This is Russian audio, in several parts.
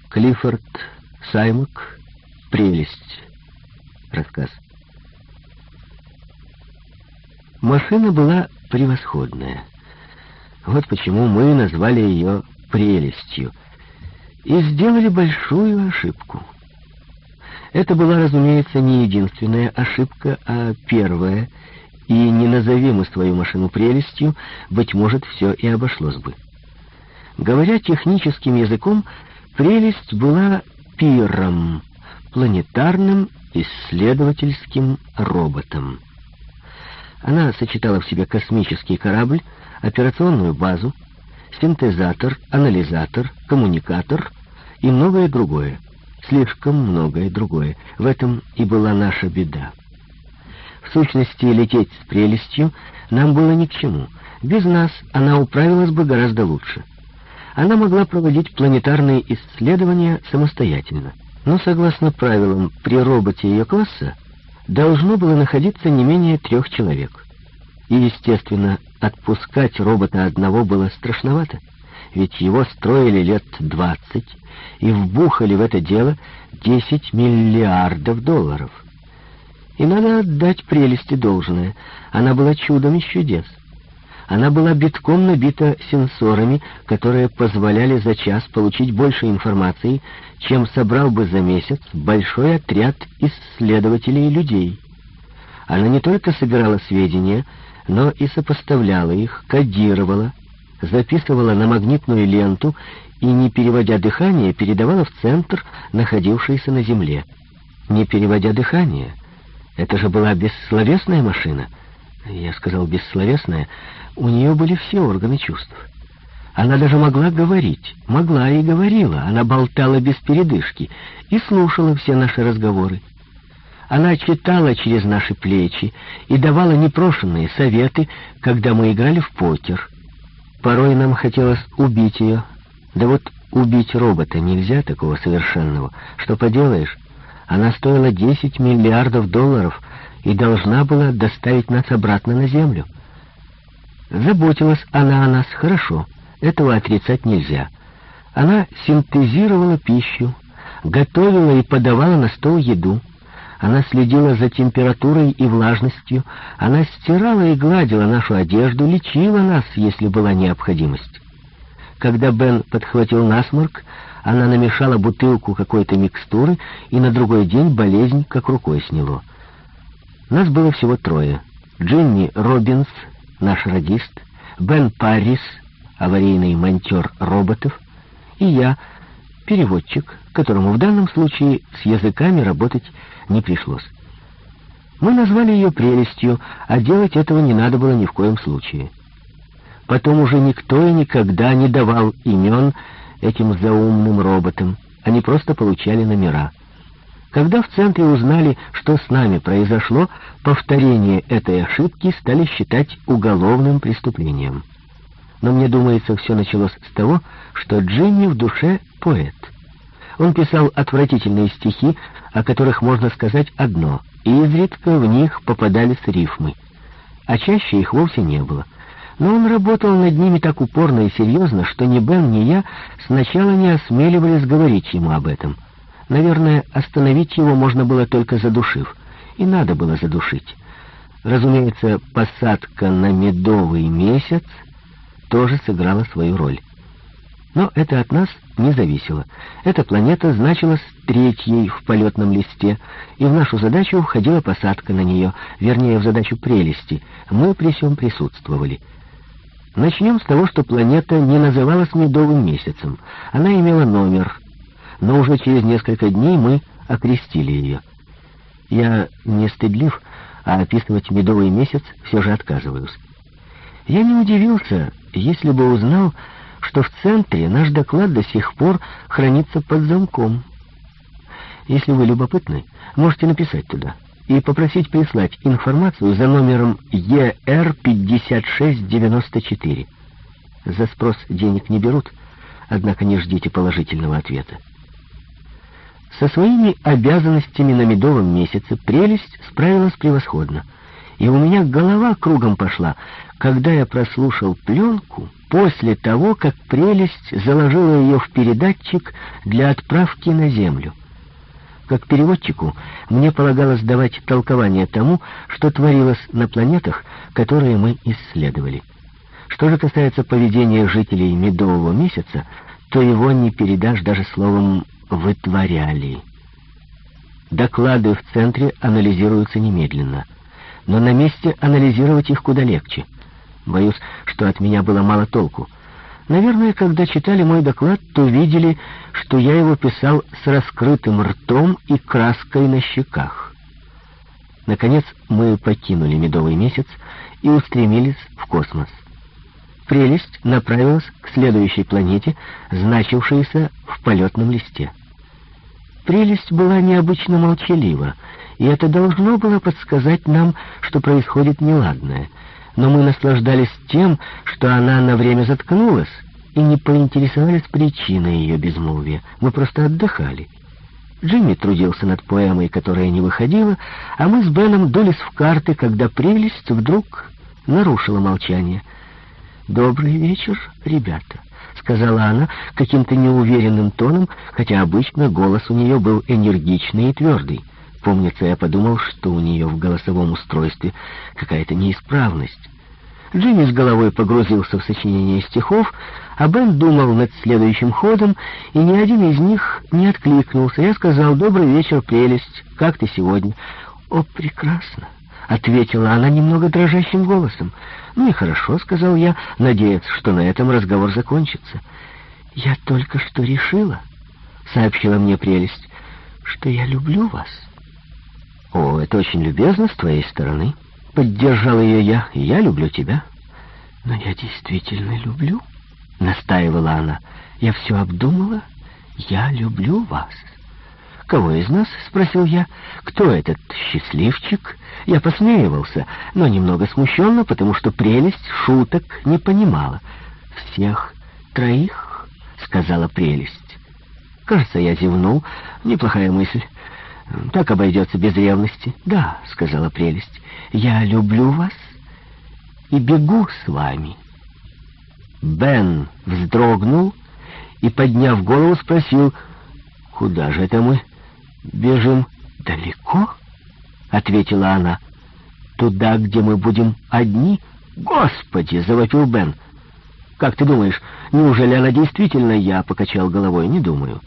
Клиффорд Саймак. Прелесть. Рассказ. Машина была превосходная. Вот почему мы назвали ее «Прелестью». И сделали большую ошибку. Это была, разумеется, не единственная ошибка, а первая, и не назови мы свою машину «Прелестью», быть может, все и обошлось бы. Говоря техническим языком, «Прелесть» была пиром, планетарным исследовательским роботом. Она сочетала в себе космический корабль, операционную базу, синтезатор, анализатор, коммуникатор и многое другое. Слишком многое другое. В этом и была наша беда. В сущности, лететь с «Прелестью» нам было ни к чему. Без нас она управилась бы гораздо лучше. Она могла проводить планетарные исследования самостоятельно. Но, согласно правилам, при роботе ее класса должно было находиться не менее 3 человек. И, естественно, отпускать робота одного было страшновато, ведь его строили лет 20 и вбухали в это дело 10 миллиардов долларов. И надо отдать «Прелести» должное. Она была чудом из чудес. Она была битком набита сенсорами, которые позволяли за час получить больше информации, чем собрал бы за месяц большой отряд исследователей и людей. Она не только собирала сведения, но и сопоставляла их, кодировала, записывала на магнитную ленту и, не переводя дыхание, передавала в центр, находившийся на Земле. Не переводя дыхание? Это же была бессловесная машина. Я сказал бессловесная. У нее были все органы чувств. Она даже могла говорить, могла и говорила. Она болтала без передышки и слушала все наши разговоры. Она читала через наши плечи и давала непрошенные советы, когда мы играли в покер. Порой нам хотелось убить ее. Да вот убить робота нельзя, такого совершенного. Что поделаешь? Она стоила 10 миллиардов долларов и должна была доставить нас обратно на Землю. Заботилась она о нас хорошо, этого отрицать нельзя. Она синтезировала пищу, готовила и подавала на стол еду. Она следила за температурой и влажностью, она стирала и гладила нашу одежду, лечила нас, если была необходимость. Когда Бен подхватил насморк, она намешала бутылку какой-то микстуры, и на другой день болезнь как рукой сняло. Нас было всего 3. Джинни Робинс, наш радист, Бен Паррис, аварийный монтер роботов, и я, переводчик, которому в данном случае с языками работать не пришлось. Мы назвали ее «Прелестью», а делать этого не надо было ни в коем случае. Потом уже никто и никогда не давал имен этим заумным роботам, они просто получали номера. Когда в центре узнали, что с нами произошло, повторение этой ошибки стали считать уголовным преступлением. Но мне думается, все началось с того, что Джимми в душе поэт. Он писал отвратительные стихи, о которых можно сказать одно, и изредка в них попадались рифмы, а чаще их вовсе не было. Но он работал над ними так упорно и серьезно, что ни Бен, ни я сначала не осмеливались говорить ему об этом. Наверное, остановить его можно было только задушив, и надо было задушить. Разумеется, посадка на медовый месяц тоже сыграла свою роль. Но это от нас не зависело. Эта планета значилась 3-й в полетном листе, и в нашу задачу входила посадка на нее, вернее, в задачу «Прелести». Мы при сём присутствовали. Начнем с того, что планета не называлась медовым месяцем. Она имела номер, но уже через несколько дней мы окрестили ее. Я не стыдлив, а описывать медовый месяц все же отказываюсь. Я не удивился, если бы узнал, что в центре наш доклад до сих пор хранится под замком. Если вы любопытны, можете написать туда и попросить прислать информацию за номером ER5694. За спрос денег не берут, однако не ждите положительного ответа. Со своими обязанностями на медовом месяце «Прелесть» справилась превосходно, И у меня голова кругом пошла, когда я прослушал пленку после того, как прелесть заложила ее в передатчик для отправки на Землю. Как переводчику мне полагалось давать толкование тому, что творилось на планетах, которые мы исследовали. Что же касается поведения жителей Медового месяца, то его не передашь даже словом «вытворяли». Доклады в центре анализируются немедленно, но на месте анализировать их куда легче. Боюсь, что от меня было мало толку. Наверное, когда читали мой доклад, то видели, что я его писал с раскрытым ртом и краской на щеках. Наконец, мы покинули Медовый месяц и устремились в космос. Прелесть направилась к следующей планете, значившейся в полетном листе. Прелесть была необычно молчалива, и это должно было подсказать нам, что происходит неладное. Но мы наслаждались тем, что она на время заткнулась, и не поинтересовались причиной ее безмолвия. Мы просто отдыхали. Джимми трудился над поэмой, которая не выходила, а мы с Беном дулись в карты, когда прелесть вдруг нарушила молчание. «Добрый вечер, ребята», — сказала она каким-то неуверенным тоном, хотя обычно голос у нее был энергичный и твердый. Помнится, я подумал, что у нее в голосовом устройстве какая-то неисправность. Джимми с головой погрузился в сочинение стихов, а Бен думал над следующим ходом, и ни один из них не откликнулся. Я сказал: «Добрый вечер, прелесть, как ты сегодня?» «О, прекрасно», — ответила она немного дрожащим голосом. «Ну и хорошо», — сказал я, надеясь, что на этом разговор закончится. «Я только что решила», — сообщила мне прелесть, — «что я люблю вас». «О, это очень любезно с твоей стороны», — поддержал ее я. «Я люблю тебя». «Но я действительно люблю», — настаивала она. «Я все обдумала. Я люблю вас». «Кого из нас?» — спросил я. «Кто этот счастливчик?» Я посмеивался, но немного смущенно, потому что прелесть шуток не понимала. «Всех троих», — сказала прелесть. Кажется, я зевнул. Неплохая мысль. Так обойдется без ревности. «Да», — сказала прелесть, — «я люблю вас и бегу с вами». Бен вздрогнул и, подняв голову, спросил: «Куда же это мы бежим?» «Далеко?» — ответила она. «Туда, где мы будем одни». «Господи!» — завопил Бен. «Как ты думаешь, неужели она действительно?» Я покачал головой. «Не думаю».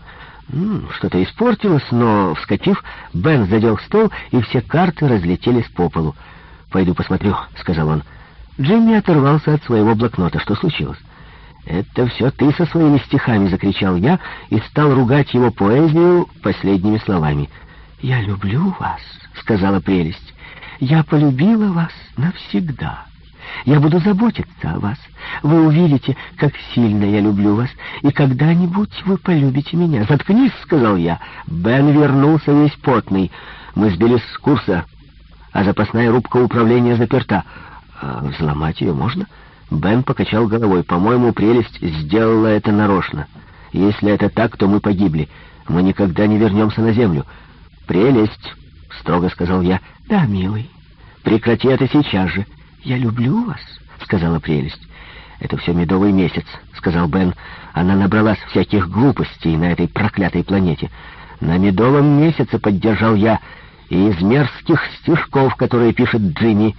Что-то испортилось, но, вскочив, Бен задел стол, и все карты разлетелись по полу. «Пойду посмотрю», — сказал он. Джимми оторвался от своего блокнота. «Что случилось?» «Это все ты со своими стихами», — закричал я и стал ругать его поэзию последними словами. «Я люблю вас», — сказала прелесть. «Я полюбила вас навсегда. Я буду заботиться о вас. Вы увидите, как сильно я люблю вас, и когда-нибудь вы полюбите меня». «Заткнись», — сказал я. Бен вернулся весь потный. «Мы сбились с курса, а запасная рубка управления заперта. Взломать ее можно?» Бен покачал головой. «По-моему, прелесть сделала это нарочно. Если это так, то мы погибли. Мы никогда не вернемся на Землю». «Прелесть», — строго сказал я. «Да, милый. Прекрати это сейчас же». «Я люблю вас», — сказала прелесть. «Это все Медовый месяц», — сказал Бен. «Она набралась всяких глупостей на этой проклятой планете». «На Медовом месяце», — поддержал я, — «и из мерзких стишков, которые пишет Джимми».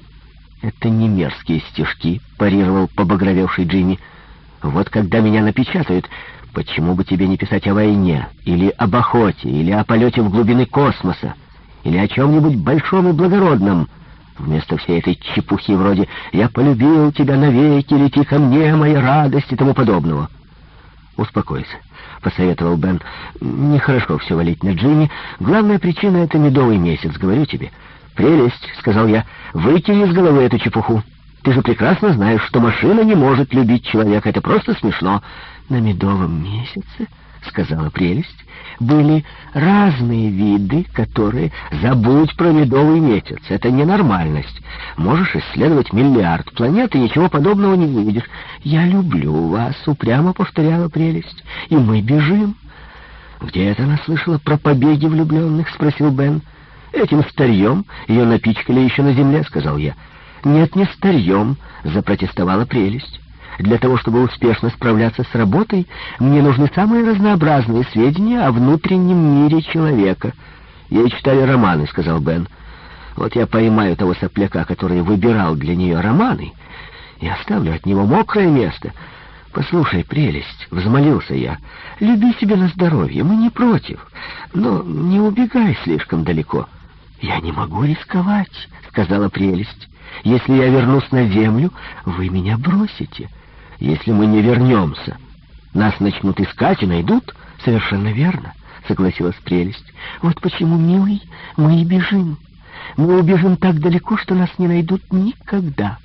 «Это не мерзкие стишки», — парировал побагровевший Джимми. «Вот когда меня напечатают, почему бы тебе не писать о войне, или об охоте, или о полете в глубины космоса, или о чем-нибудь большом и благородном, вместо всей этой чепухи вроде «я полюбил тебя навеки, лети ко мне, моя радость» и тому подобного». «Успокойся», — посоветовал Бен. «Нехорошо все валить на Джимми. Главная причина — это Медовый месяц, говорю тебе». «Прелесть», — сказал я, — «выкинь из головы эту чепуху. Ты же прекрасно знаешь, что машина не может любить человека. Это просто смешно». «На Медовом месяце», — сказала прелесть, — «были разные виды, которые...» «Забудь про Медовый месяц. Это ненормальность. Можешь исследовать миллиард планет, и ничего подобного не увидишь». «Я люблю вас», — упрямо повторяла прелесть, — «и мы бежим». «Где это она слышала про побеги влюбленных?» — спросил Бен. «Этим старьем ее напичкали еще на земле», — сказал я. «Нет, не старьем», — запротестовала прелесть. «Для того, чтобы успешно справляться с работой, мне нужны самые разнообразные сведения о внутреннем мире человека». «Ей читали романы», — сказал Бен. «Вот я поймаю того сопляка, который выбирал для нее романы, и оставлю от него мокрое место». «Послушай, прелесть», — взмолился я, — «люби себя на здоровье, мы не против, но не убегай слишком далеко». «Я не могу рисковать», — сказала прелесть. «Если я вернусь на землю, вы меня бросите. Если мы не вернемся, нас начнут искать и найдут». «Совершенно верно», — согласилась прелесть. «Вот почему, милый, мы и бежим. Мы убежим так далеко, что нас не найдут никогда».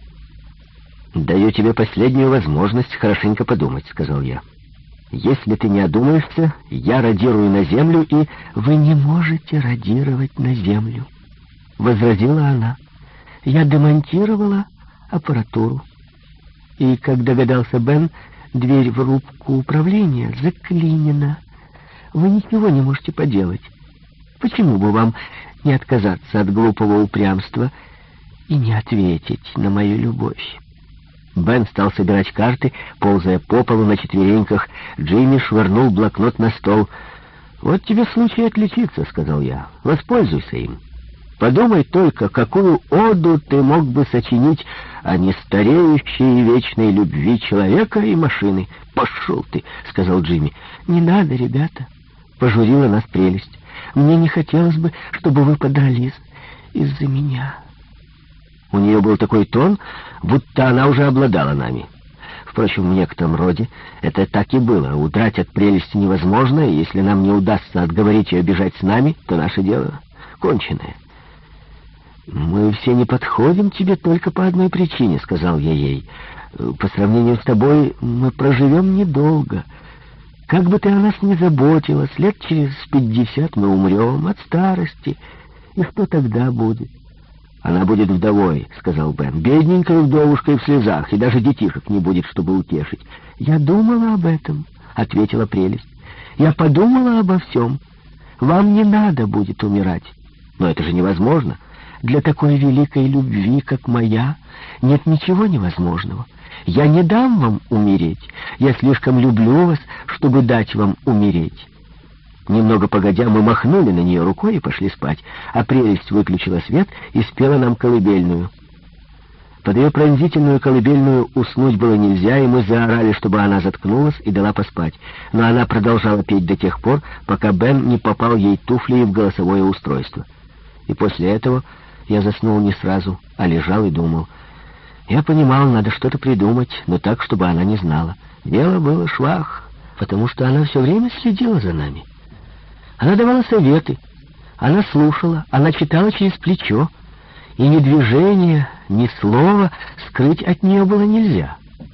«Даю тебе последнюю возможность хорошенько подумать», — сказал я. «Если ты не одумаешься, я радирую на землю и...» «Вы не можете радировать на землю», — возразила она. «Я демонтировала аппаратуру». И, как догадался Бен, дверь в рубку управления заклинена. Вы ничего не можете поделать. Почему бы вам не отказаться от глупого упрямства и не ответить на мою любовь?» Бен стал собирать карты, ползая по полу на четвереньках. Джимми швырнул блокнот на стол. «Вот тебе случай отличиться», — сказал я. «Воспользуйся им. Подумай только, какую оду ты мог бы сочинить о нестареющей и вечной любви человека и машины». «Пошел ты», — сказал Джимми. «Не надо, ребята», — пожурила нас прелесть. «Мне не хотелось бы, чтобы вы подрались из-за меня». У нее был такой тон, будто она уже обладала нами. Впрочем, в некотором роде это так и было. Удрать от прелести невозможно, и если нам не удастся отговорить ее бежать с нами, то наше дело конченое. «Мы все не подходим тебе только по одной причине», — сказал я ей. «По сравнению с тобой мы проживем недолго. Как бы ты о нас ни заботилась, лет через 50 мы умрем от старости. И что тогда будет?» «Она будет вдовой», — сказал Бен. «Бедненькой вдовушкой в слезах, и даже детишек не будет, чтобы утешить». «Я думала об этом», — ответила прелесть. «Я подумала обо всем. Вам не надо будет умирать». «Но это же невозможно. Для такой великой любви, как моя, нет ничего невозможного. Я не дам вам умереть. Я слишком люблю вас, чтобы дать вам умереть». Немного погодя, мы махнули на нее рукой и пошли спать, а прелесть выключила свет и спела нам колыбельную. Под ее пронзительную колыбельную уснуть было нельзя, и мы заорали, чтобы она заткнулась и дала поспать. Но она продолжала петь до тех пор, пока Бен не попал ей туфлей в голосовое устройство. И после этого я заснул не сразу, а лежал и думал. Я понимал, надо что-то придумать, но так, чтобы она не знала. Дело было швах, потому что она все время следила за нами. Она давала советы, она слушала, она читала через плечо, и ни движения, ни слова скрыть от нее было нельзя.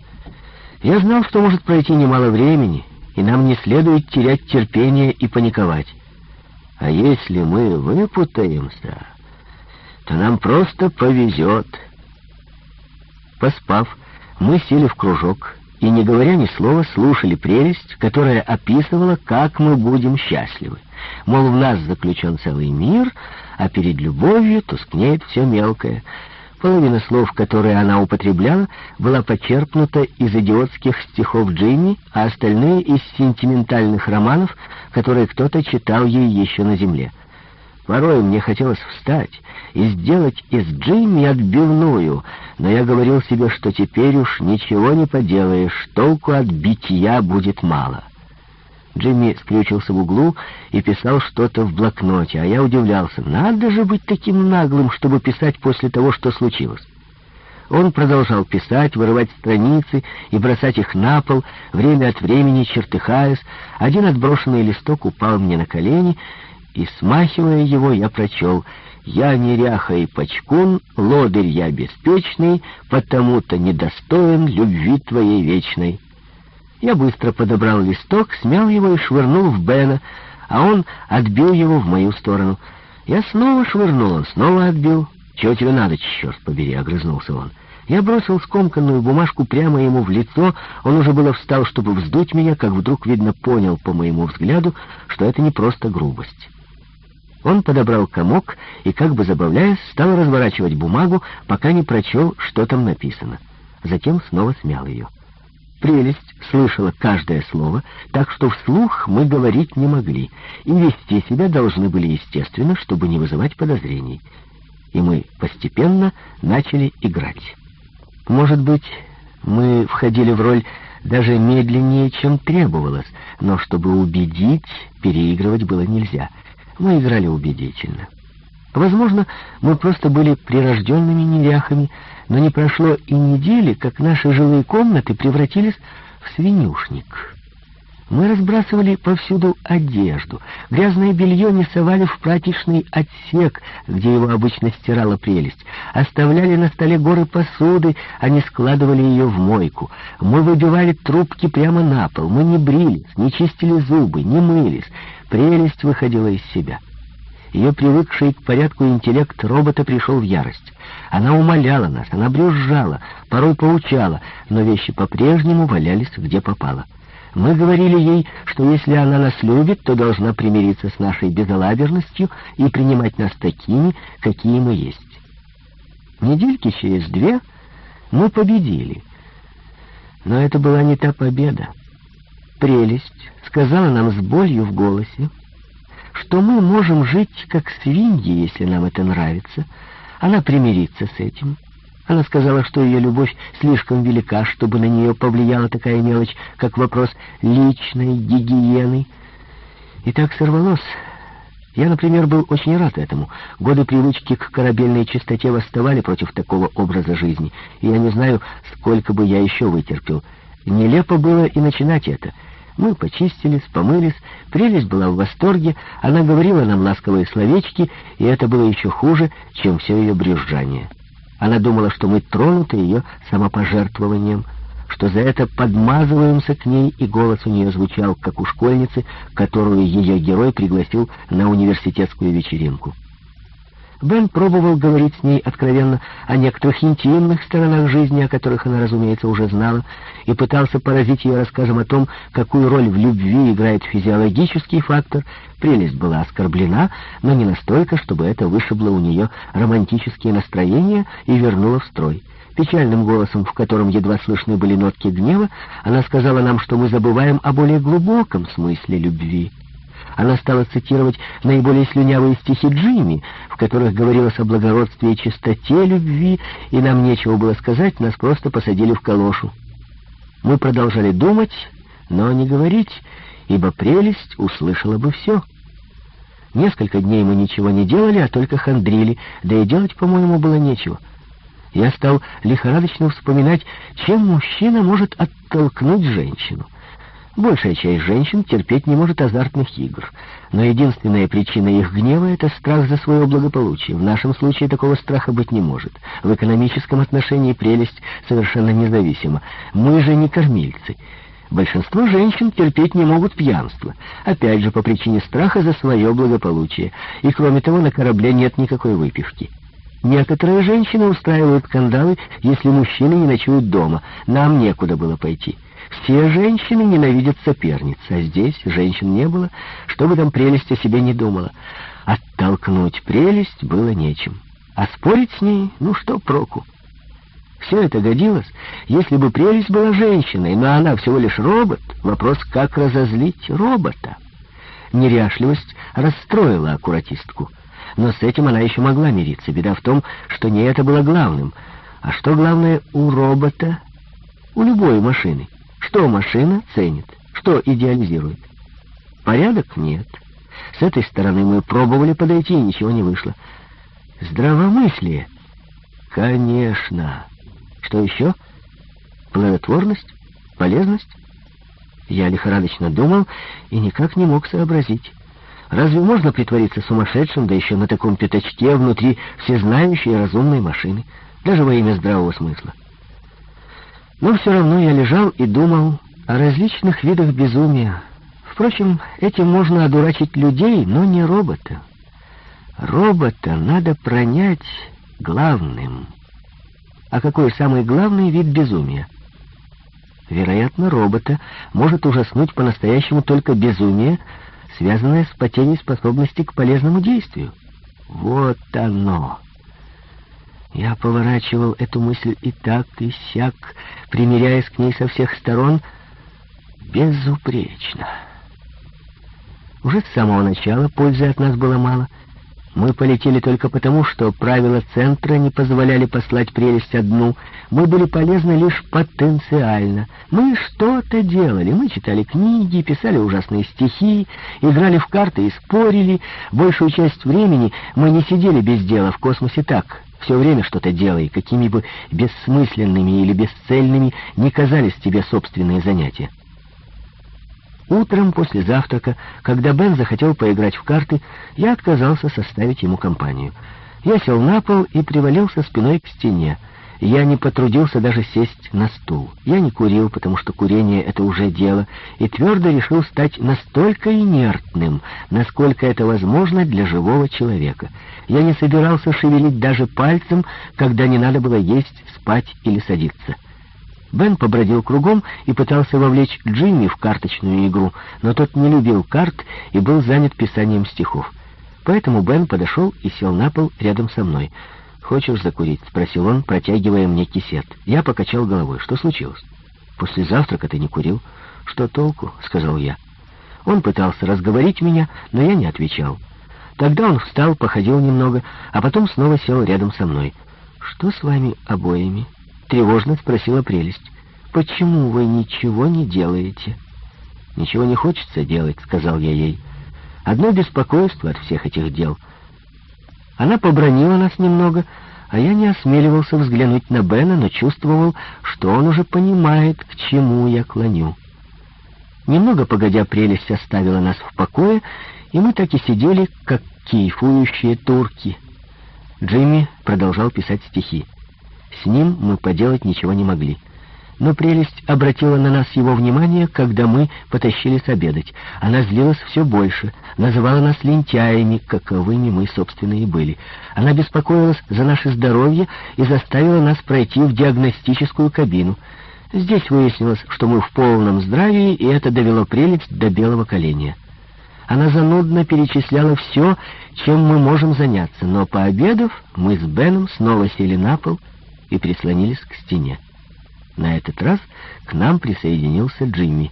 Я знал, что может пройти немало времени, и нам не следует терять терпение и паниковать. А если мы выпутаемся, то нам просто повезет. Поспав, мы сели в кружок и, не говоря ни слова, слушали прелесть, которая описывала, как мы будем счастливы. Мол, в нас заключен целый мир, а перед любовью тускнеет все мелкое. Половина слов, которые она употребляла, была почерпнута из идиотских стихов Джимми, а остальные — из сентиментальных романов, которые кто-то читал ей еще на земле. Порой мне хотелось встать и сделать из Джимми отбивную, но я говорил себе, что теперь уж ничего не поделаешь, толку от битья будет мало. Джимми скрючился в углу и писал что-то в блокноте, а я удивлялся. Надо же быть таким наглым, чтобы писать после того, что случилось. Он продолжал писать, вырывать страницы и бросать их на пол, время от времени чертыхаясь. Один отброшенный листок упал мне на колени, и, смахивая его, я прочел: «Я неряха и почкун, лодырь я беспечный, потому-то недостоин любви твоей вечной». Я быстро подобрал листок, смял его и швырнул в Бена, а он отбил его в мою сторону. Я снова швырнул, он снова отбил. «Чего тебе надо, черт побери?» — огрызнулся он. Я бросил скомканную бумажку прямо ему в лицо. Он уже было встал, чтобы вздуть меня, как вдруг, видно, понял по моему взгляду, что это не просто грубость. Он подобрал комок и, как бы забавляясь, стал разворачивать бумагу, пока не прочел, что там написано. Затем снова смял ее. Прелесть слышала каждое слово, так что вслух мы говорить не могли, и вести себя должны были естественно, чтобы не вызывать подозрений. И мы постепенно начали играть. Может быть, мы входили в роль даже медленнее, чем требовалось, но чтобы убедить, переигрывать было нельзя. Мы играли убедительно. Возможно, мы просто были прирожденными неряхами, но не прошло и недели, как наши жилые комнаты превратились в свинюшник. Мы разбрасывали повсюду одежду, грязное белье не совали в прачечный отсек, где его обычно стирала прелесть, оставляли на столе горы посуды, а не складывали ее в мойку. Мы выбивали трубки прямо на пол, мы не брились, не чистили зубы, не мылись. Прелесть выходила из себя. Ее привыкший к порядку интеллект робота пришел в ярость. Она умоляла нас, она брюзжала, порой поучала, но вещи по-прежнему валялись где попало. Мы говорили ей, что если она нас любит, то должна примириться с нашей безалаберностью и принимать нас такими, какие мы есть. Недельки через 2 мы победили. Но это была не та победа. Прелесть сказала нам с болью в голосе, что мы можем жить как свиньи, если нам это нравится. Она примирится с этим. Она сказала, что ее любовь слишком велика, чтобы на нее повлияла такая мелочь, как вопрос личной гигиены. И так сорвалось. Я, например, был очень рад этому. Годы привычки к корабельной чистоте восставали против такого образа жизни, и я не знаю, сколько бы я еще вытерпел. Нелепо было и начинать это. Мы почистились, помылись, прелесть была в восторге, она говорила нам ласковые словечки, и это было еще хуже, чем все ее брюзжание. Она думала, что мы тронуты ее самопожертвованием, что за это подмазываемся к ней, и голос у нее звучал, как у школьницы, которую ее герой пригласил на университетскую вечеринку. Бен пробовал говорить с ней откровенно о некоторых интимных сторонах жизни, о которых она, разумеется, уже знала, и пытался поразить ее рассказом о том, какую роль в любви играет физиологический фактор. Прелесть была оскорблена, но не настолько, чтобы это вышибло у нее романтические настроения и вернуло в строй. Печальным голосом, в котором едва слышны были нотки гнева, она сказала нам, что мы забываем о более глубоком смысле любви. Она стала цитировать наиболее слюнявые стихи Джимми, в которых говорилось о благородстве и чистоте любви, и нам нечего было сказать, нас просто посадили в калошу. Мы продолжали думать, но не говорить, ибо прелесть услышала бы все. Несколько дней мы ничего не делали, а только хандрили, да и делать, по-моему, было нечего. Я стал лихорадочно вспоминать, чем мужчина может оттолкнуть женщину. Большая часть женщин терпеть не может азартных игр, но единственная причина их гнева — это страх за свое благополучие. В нашем случае такого страха быть не может. В экономическом отношении прелесть совершенно независима. Мы же не кормильцы. Большинство женщин терпеть не могут пьянство, опять же по причине страха за свое благополучие. И кроме того, на корабле нет никакой выпивки. Некоторые женщины устраивают скандалы, если мужчины не ночуют дома. Нам некуда было пойти. Все женщины ненавидят соперниц, а здесь женщин не было, что бы там прелесть о себе не думала. Оттолкнуть прелесть было нечем, а спорить с ней, ну что проку? Все это годилось, если бы прелесть была женщиной, но она всего лишь робот. Вопрос, как разозлить робота? Неряшливость расстроила аккуратистку, но с этим она еще могла мириться. Беда в том, что не это было главным. А что главное у робота? У любой машины. Что машина ценит? Что идеализирует? Порядок? Нет. С этой стороны мы пробовали подойти, и ничего не вышло. Здравомыслие? Конечно. Что еще? Плодотворность? Полезность? Я лихорадочно думал и никак не мог сообразить. Разве можно притвориться сумасшедшим, да еще на таком пятачке внутри всезнающей и разумной машины, даже во имя здравого смысла? Но все равно я лежал и думал о различных видах безумия. Впрочем, этим можно одурачить людей, но не робота. Робота надо пронять главным. А какой самый главный вид безумия? Вероятно, робота может ужаснуть по-настоящему только безумие, связанное с потерей способности к полезному действию. Вот оно. Я поворачивал эту мысль и так, и сяк, примиряясь к ней со всех сторон, безупречно. Уже с самого начала пользы от нас было мало. Мы полетели только потому, что правила центра не позволяли послать прелесть одну. Мы были полезны лишь потенциально. Мы что-то делали. Мы читали книги, писали ужасные стихи, играли в карты и спорили. Большую часть времени мы не сидели без дела в космосе так. Все время что-то делай, какими бы бессмысленными или бесцельными ни казались тебе собственные занятия. Утром после завтрака, когда Бен захотел поиграть в карты, я отказался составить ему компанию. Я сел на пол и привалился спиной к стене. Я не потрудился даже сесть на стул. Я не курил, потому что курение — это уже дело, и твердо решил стать настолько инертным, насколько это возможно для живого человека. Я не собирался шевелить даже пальцем, когда не надо было есть, спать или садиться. Бен побродил кругом и пытался вовлечь Джимми в карточную игру, но тот не любил карт и был занят писанием стихов. Поэтому Бен подошел и сел на пол рядом со мной. «Хочешь закурить?» — спросил он, протягивая мне кисет. Я покачал головой. «Что случилось?» «После завтрака ты не курил». «Что толку?» — сказал я. Он пытался разговорить меня, но я не отвечал. Тогда он встал, походил немного, а потом снова сел рядом со мной. «Что с вами обоими?» — тревожно спросила прелесть. «Почему вы ничего не делаете?» «Ничего не хочется делать», — сказал я ей. «Одно беспокойство от всех этих дел». Она побранила нас немного, а я не осмеливался взглянуть на Бена, но чувствовал, что он уже понимает, к чему я клоню. Немного погодя, прелесть оставила нас в покое, и мы так и сидели, как кайфующие турки. Джимми продолжал писать стихи. С ним мы поделать ничего не могли. Но прелесть обратила на нас его внимание, когда мы потащились обедать. Она злилась все больше, называла нас лентяями, каковыми мы, собственно, и были. Она беспокоилась за наше здоровье и заставила нас пройти в диагностическую кабину. Здесь выяснилось, что мы в полном здравии, и это довело прелесть до белого коленя. Она занудно перечисляла все, чем мы можем заняться, но, пообедав, мы с Беном снова сели на пол и прислонились к стене. На этот раз к нам присоединился Джимми.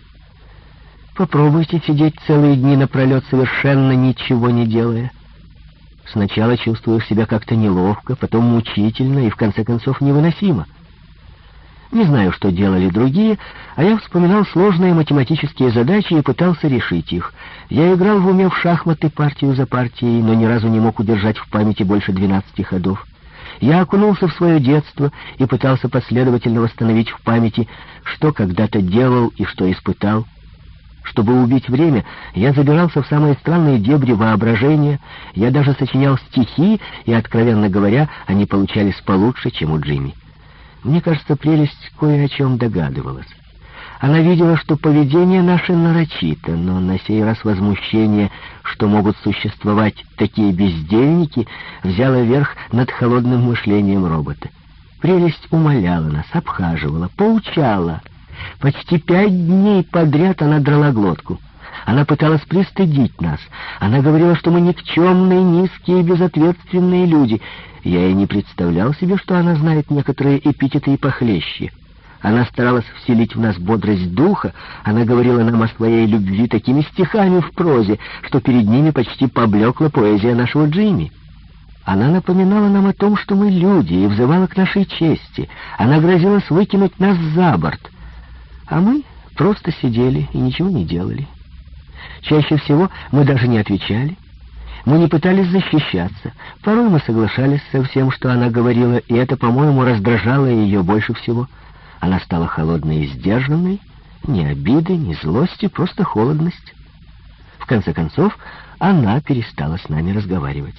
«Попробуйте сидеть целые дни напролет, совершенно ничего не делая. Сначала чувствуешь себя как-то неловко, потом мучительно и, в конце концов, невыносимо. Не знаю, что делали другие, а я вспоминал сложные математические задачи и пытался решить их. Я играл в уме в шахматы партию за партией, но ни разу не мог удержать в памяти больше 12 ходов. Я окунулся в свое детство и пытался последовательно восстановить в памяти, что когда-то делал и что испытал. Чтобы убить время, я забирался в самые странные дебри воображения, я даже сочинял стихи, и, откровенно говоря, они получались получше, чем у Джимми. Мне кажется, прелесть кое о чем догадывалась. Она видела, что поведение наше нарочито, но на сей раз возмущение, что могут существовать такие бездельники, взяло верх над холодным мышлением робота. Прелесть умоляла нас, обхаживала, поучала. Почти 5 дней подряд она драла глотку. Она пыталась пристыдить нас. Она говорила, что мы никчемные, низкие, безответственные люди. Я и не представлял себе, что она знает некоторые эпитеты и похлеще. Она старалась вселить в нас бодрость духа, она говорила нам о своей любви такими стихами в прозе, что перед ними почти поблекла поэзия нашего Джимми. Она напоминала нам о том, что мы люди, и взывала к нашей чести. Она грозилась выкинуть нас за борт. А мы просто сидели и ничего не делали. Чаще всего мы даже не отвечали. Мы не пытались защищаться. Порой мы соглашались со всем, что она говорила, и это, по-моему, раздражало ее больше всего. Она стала холодной и сдержанной, ни обиды, ни злости, просто холодность. В конце концов, она перестала с нами разговаривать.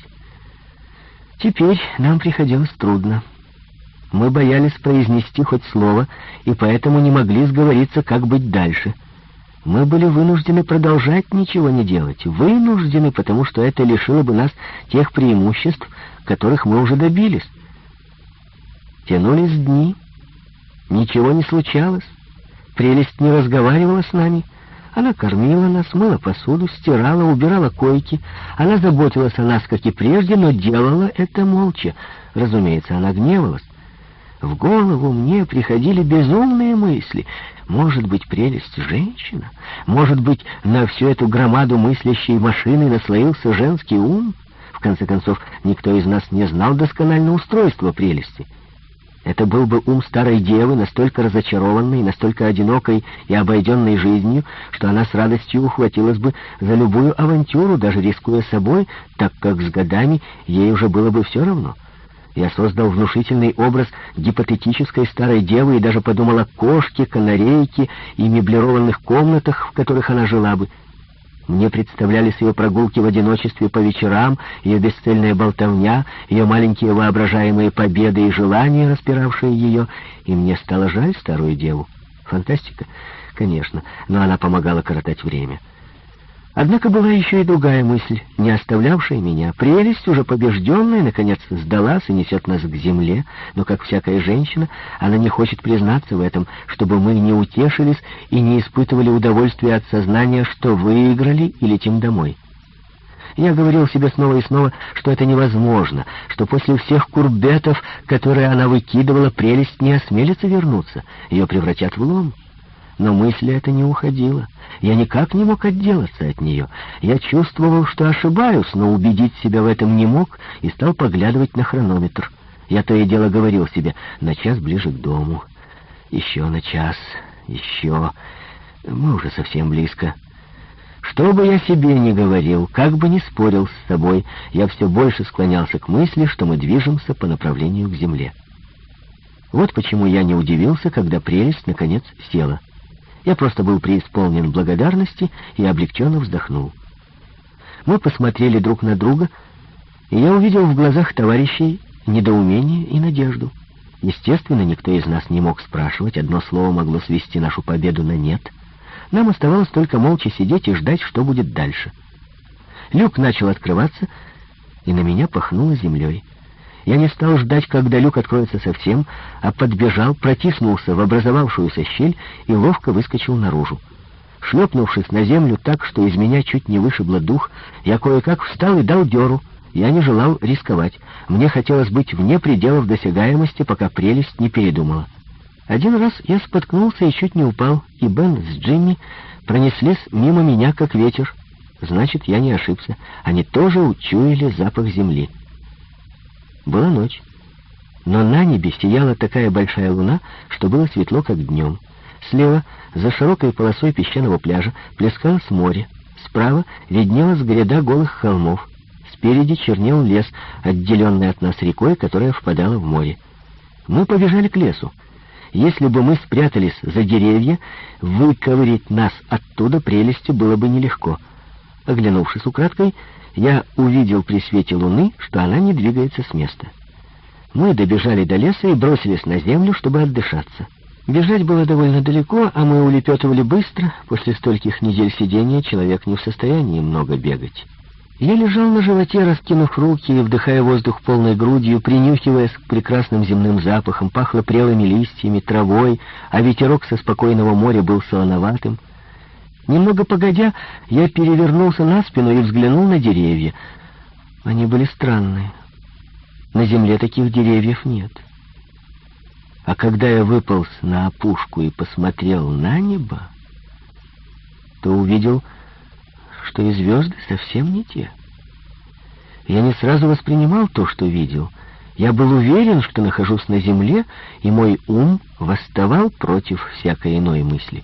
Теперь нам приходилось трудно. Мы боялись произнести хоть слово, и поэтому не могли сговориться, как быть дальше. Мы были вынуждены продолжать ничего не делать. Вынуждены, потому что это лишило бы нас тех преимуществ, которых мы уже добились. Тянулись дни. Ничего не случалось. Прелесть не разговаривала с нами. Она кормила нас, мыла посуду, стирала, убирала койки. Она заботилась о нас, как и прежде, но делала это молча. Разумеется, она гневалась. В голову мне приходили безумные мысли. Может быть, прелесть женщина? Может быть, на всю эту громаду мыслящей машины наслоился женский ум? В конце концов, никто из нас не знал досконально устройства прелести. Это был бы ум старой девы, настолько разочарованной, настолько одинокой и обойденной жизнью, что она с радостью ухватилась бы за любую авантюру, даже рискуя собой, так как с годами ей уже было бы все равно. Я создал внушительный образ гипотетической старой девы и даже подумал о кошке, канарейке и меблированных комнатах, в которых она жила бы. Мне представлялись ее прогулки в одиночестве по вечерам, ее бесцельная болтовня, ее маленькие воображаемые победы и желания, распиравшие ее, и мне стало жаль старую деву. Фантастика? Конечно, но она помогала коротать время. Однако была еще и другая мысль, не оставлявшая меня. Прелесть, уже побежденная, наконец сдалась и несет нас к земле, но, как всякая женщина, она не хочет признаться в этом, чтобы мы не утешились и не испытывали удовольствия от сознания, что выиграли и летим домой. Я говорил себе снова и снова, что это невозможно, что после всех курбетов, которые она выкидывала, прелесть не осмелится вернуться, ее превратят в лом. Но мысль эта не уходила. Я никак не мог отделаться от нее. Я чувствовал, что ошибаюсь, но убедить себя в этом не мог и стал поглядывать на хронометр. Я то и дело говорил себе: на час ближе к дому. Еще на час, еще. Мы уже совсем близко. Что бы я себе ни говорил, как бы ни спорил с собой, я все больше склонялся к мысли, что мы движемся по направлению к земле. Вот почему я не удивился, когда прелесть наконец села. Я просто был преисполнен благодарности и облегченно вздохнул. Мы посмотрели друг на друга, и я увидел в глазах товарищей недоумение и надежду. Естественно, никто из нас не мог спрашивать, одно слово могло свести нашу победу на нет. Нам оставалось только молча сидеть и ждать, что будет дальше. Люк начал открываться, и на меня пахнуло землей. Я не стал ждать, когда люк откроется совсем, а подбежал, протиснулся в образовавшуюся щель и ловко выскочил наружу. Шлепнувшись на землю так, что из меня чуть не вышибло дух, я кое-как встал и дал дёру. Я не желал рисковать. Мне хотелось быть вне пределов досягаемости, пока прелесть не передумала. Один раз я споткнулся и чуть не упал, и Бен с Джимми пронеслись мимо меня, как ветер. Значит, я не ошибся. Они тоже учуяли запах земли. Была ночь, но на небе сияла такая большая луна, что было светло, как днем. Слева, за широкой полосой песчаного пляжа, плескалось море. Справа виднелась гряда голых холмов. Спереди чернел лес, отделенный от нас рекой, которая впадала в море. Мы побежали к лесу. Если бы мы спрятались за деревья, выковырять нас оттуда прелестью было бы нелегко. Оглянувшись украдкой, я увидел при свете луны, что она не двигается с места. Мы добежали до леса и бросились на землю, чтобы отдышаться. Бежать было довольно далеко, а мы улепетывали быстро. После стольких недель сидения человек не в состоянии много бегать. Я лежал на животе, раскинув руки и вдыхая воздух полной грудью, принюхиваясь к прекрасным земным запахам, пахло прелыми листьями, травой, а ветерок со спокойного моря был солоноватым. Немного погодя, я перевернулся на спину и взглянул на деревья. Они были странные. На земле таких деревьев нет. А когда я выполз на опушку и посмотрел на небо, то увидел, что и звезды совсем не те. Я не сразу воспринимал то, что видел. Я был уверен, что нахожусь на земле, и мой ум восставал против всякой иной мысли.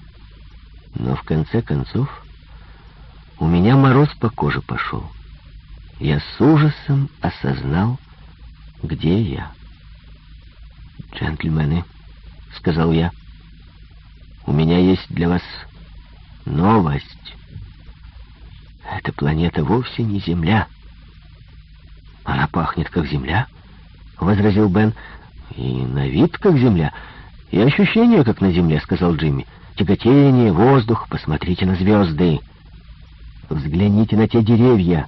Но в конце концов у меня мороз по коже пошел. Я с ужасом осознал, где я. «Джентльмены», — сказал я, — «у меня есть для вас новость. Эта планета вовсе не Земля». «Она пахнет, как Земля», — возразил Бен. «И на вид, как Земля, и ощущение, как на Земле», — сказал Джимми. «Тяготение, воздух, посмотрите на звезды. Взгляните на те деревья».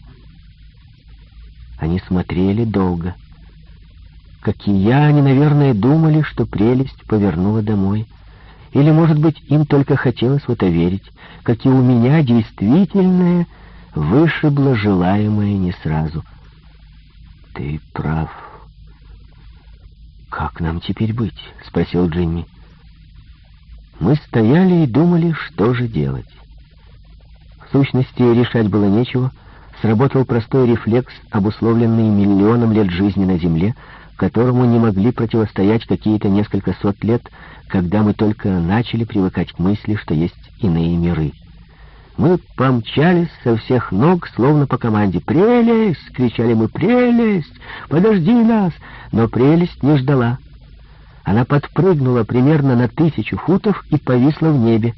Они смотрели долго. Как и я, они, наверное, думали, что прелесть повернула домой. Или, может быть, им только хотелось в это верить, как и у меня действительное вышибло желаемое не сразу. «Ты прав. Как нам теперь быть?» — спросил Джимми. Мы стояли и думали, что же делать. В сущности, решать было нечего. Сработал простой рефлекс, обусловленный миллионом лет жизни на Земле, которому не могли противостоять какие-то несколько сот лет, когда мы только начали привыкать к мысли, что есть иные миры. Мы помчались со всех ног, словно по команде. «Прелесть!» — кричали мы. «Прелесть! Подожди нас!» Но прелесть не ждала. Она подпрыгнула примерно на 1000 футов и повисла в небе.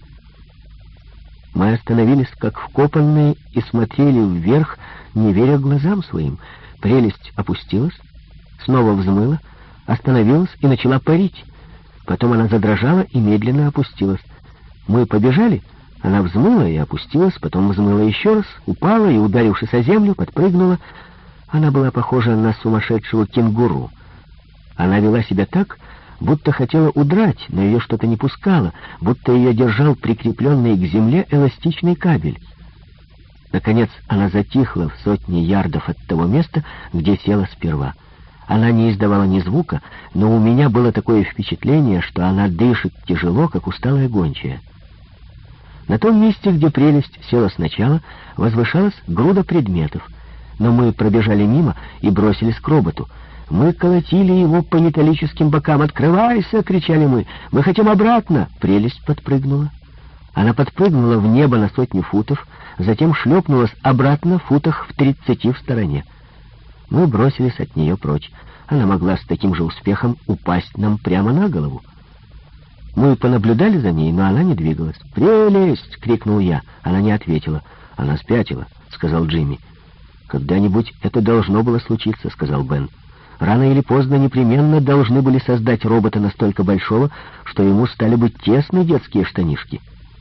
Мы остановились, как вкопанные, и смотрели вверх, не веря глазам своим. Прелесть опустилась, снова взмыла, остановилась и начала парить. Потом она задрожала и медленно опустилась. Мы побежали, она взмыла и опустилась, потом взмыла еще раз, упала и, ударившись о землю, подпрыгнула. Она была похожа на сумасшедшего кенгуру. Она вела себя так, будто хотела удрать, но ее что-то не пускало, будто ее держал прикрепленный к земле эластичный кабель. Наконец она затихла в 100 ярдов от того места, где села сперва. Она не издавала ни звука, но у меня было такое впечатление, что она дышит тяжело, как усталая гончая. На том месте, где прелесть села сначала, возвышалась груда предметов, но мы пробежали мимо и бросились к роботу. Мы колотили его по металлическим бокам. «Открывайся!» — кричали мы. «Мы хотим обратно!» Прелесть подпрыгнула. Она подпрыгнула в небо на 100 футов, затем шлепнулась обратно в футах в 30 в стороне. Мы бросились от нее прочь. Она могла с таким же успехом упасть нам прямо на голову. Мы понаблюдали за ней, но она не двигалась. «Прелесть!» — крикнул я. Она не ответила. «Она спятила», — сказал Джимми. «Когда-нибудь это должно было случиться», — сказал Бен. «Рано или поздно непременно должны были создать робота настолько большого, что ему стали бы тесны детские штанишки».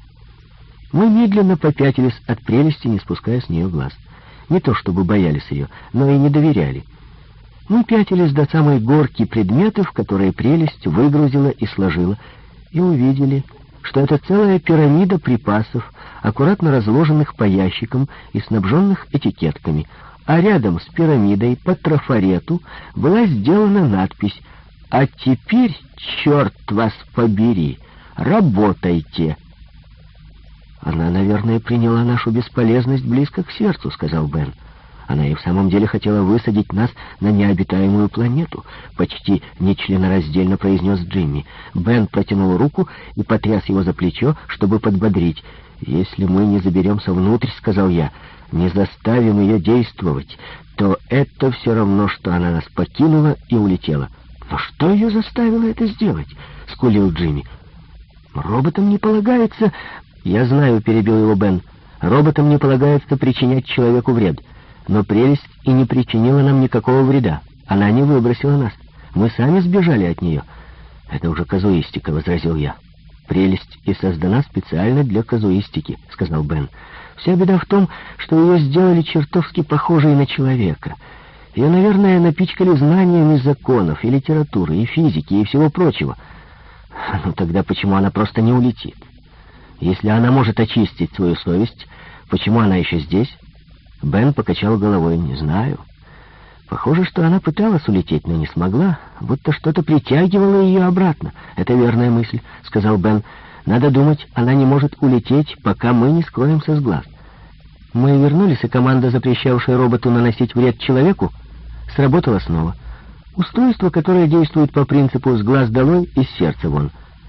Мы медленно попятились от прелести, не спуская с нее глаз. Не то чтобы боялись ее, но и не доверяли. Мы пятились до самой горки предметов, которые прелесть выгрузила и сложила, и увидели, что это целая пирамида припасов, аккуратно разложенных по ящикам и снабженных этикетками, а рядом с пирамидой по трафарету была сделана надпись: «А теперь, черт вас побери, работайте!» «Она, наверное, приняла нашу бесполезность близко к сердцу», — сказал Бен. «Она и в самом деле хотела высадить нас на необитаемую планету», — почти нечленораздельно произнес Джимми. Бен протянул руку и потряс его за плечо, чтобы подбодрить. «Если мы не заберемся внутрь, — сказал я, — не заставим ее действовать, то это все равно, что она нас покинула и улетела». «Но что ее заставило это сделать?» — скулил Джимми. «Роботам не полагается...» «Я знаю, — перебил его Бен, — роботам не полагается причинять человеку вред. Но прелесть и не причинила нам никакого вреда. Она не выбросила нас. Мы сами сбежали от нее». «Это уже казуистика», — возразил я. «Прелесть и создана специально для казуистики», — сказал Бен. «Вся беда в том, что ее сделали чертовски похожей на человека. Ее, наверное, напичкали знаниями законов, и литературы, и физики, и всего прочего. Ну тогда почему она просто не улетит? Если она может очистить свою совесть, почему она еще здесь?» Бен покачал головой. «Не знаю. Похоже, что она пыталась улететь, но не смогла, будто что-то притягивало ее обратно». «Это верная мысль», — сказал Бен. «Надо думать, она не может улететь, пока мы не скроемся с глаз». Мы вернулись, и команда, запрещавшая роботу наносить вред человеку, сработала снова. Устройство, которое действует по принципу «с глаз долой, из сердца вон».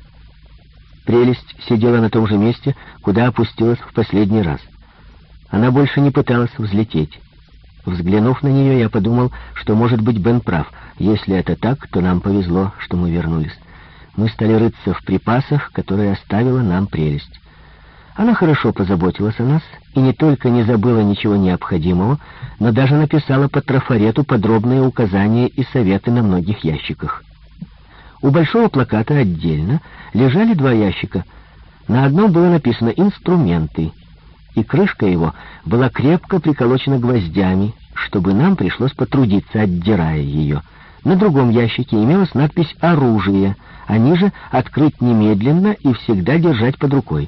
Прелесть сидела на том же месте, куда опустилась в последний раз. Она больше не пыталась взлететь. Взглянув на нее, я подумал, что, может быть, Бен прав. Если это так, то нам повезло, что мы вернулись. Мы стали рыться в припасах, которые оставила нам прелесть. Она хорошо позаботилась о нас и не только не забыла ничего необходимого, но даже написала по трафарету подробные указания и советы на многих ящиках. У большого плаката отдельно лежали 2 ящика. На одном было написано «Инструменты», и крышка его была крепко приколочена гвоздями, чтобы нам пришлось потрудиться, отдирая ее. На другом ящике имелась надпись «Оружие», а ниже «Открыть немедленно и всегда держать под рукой».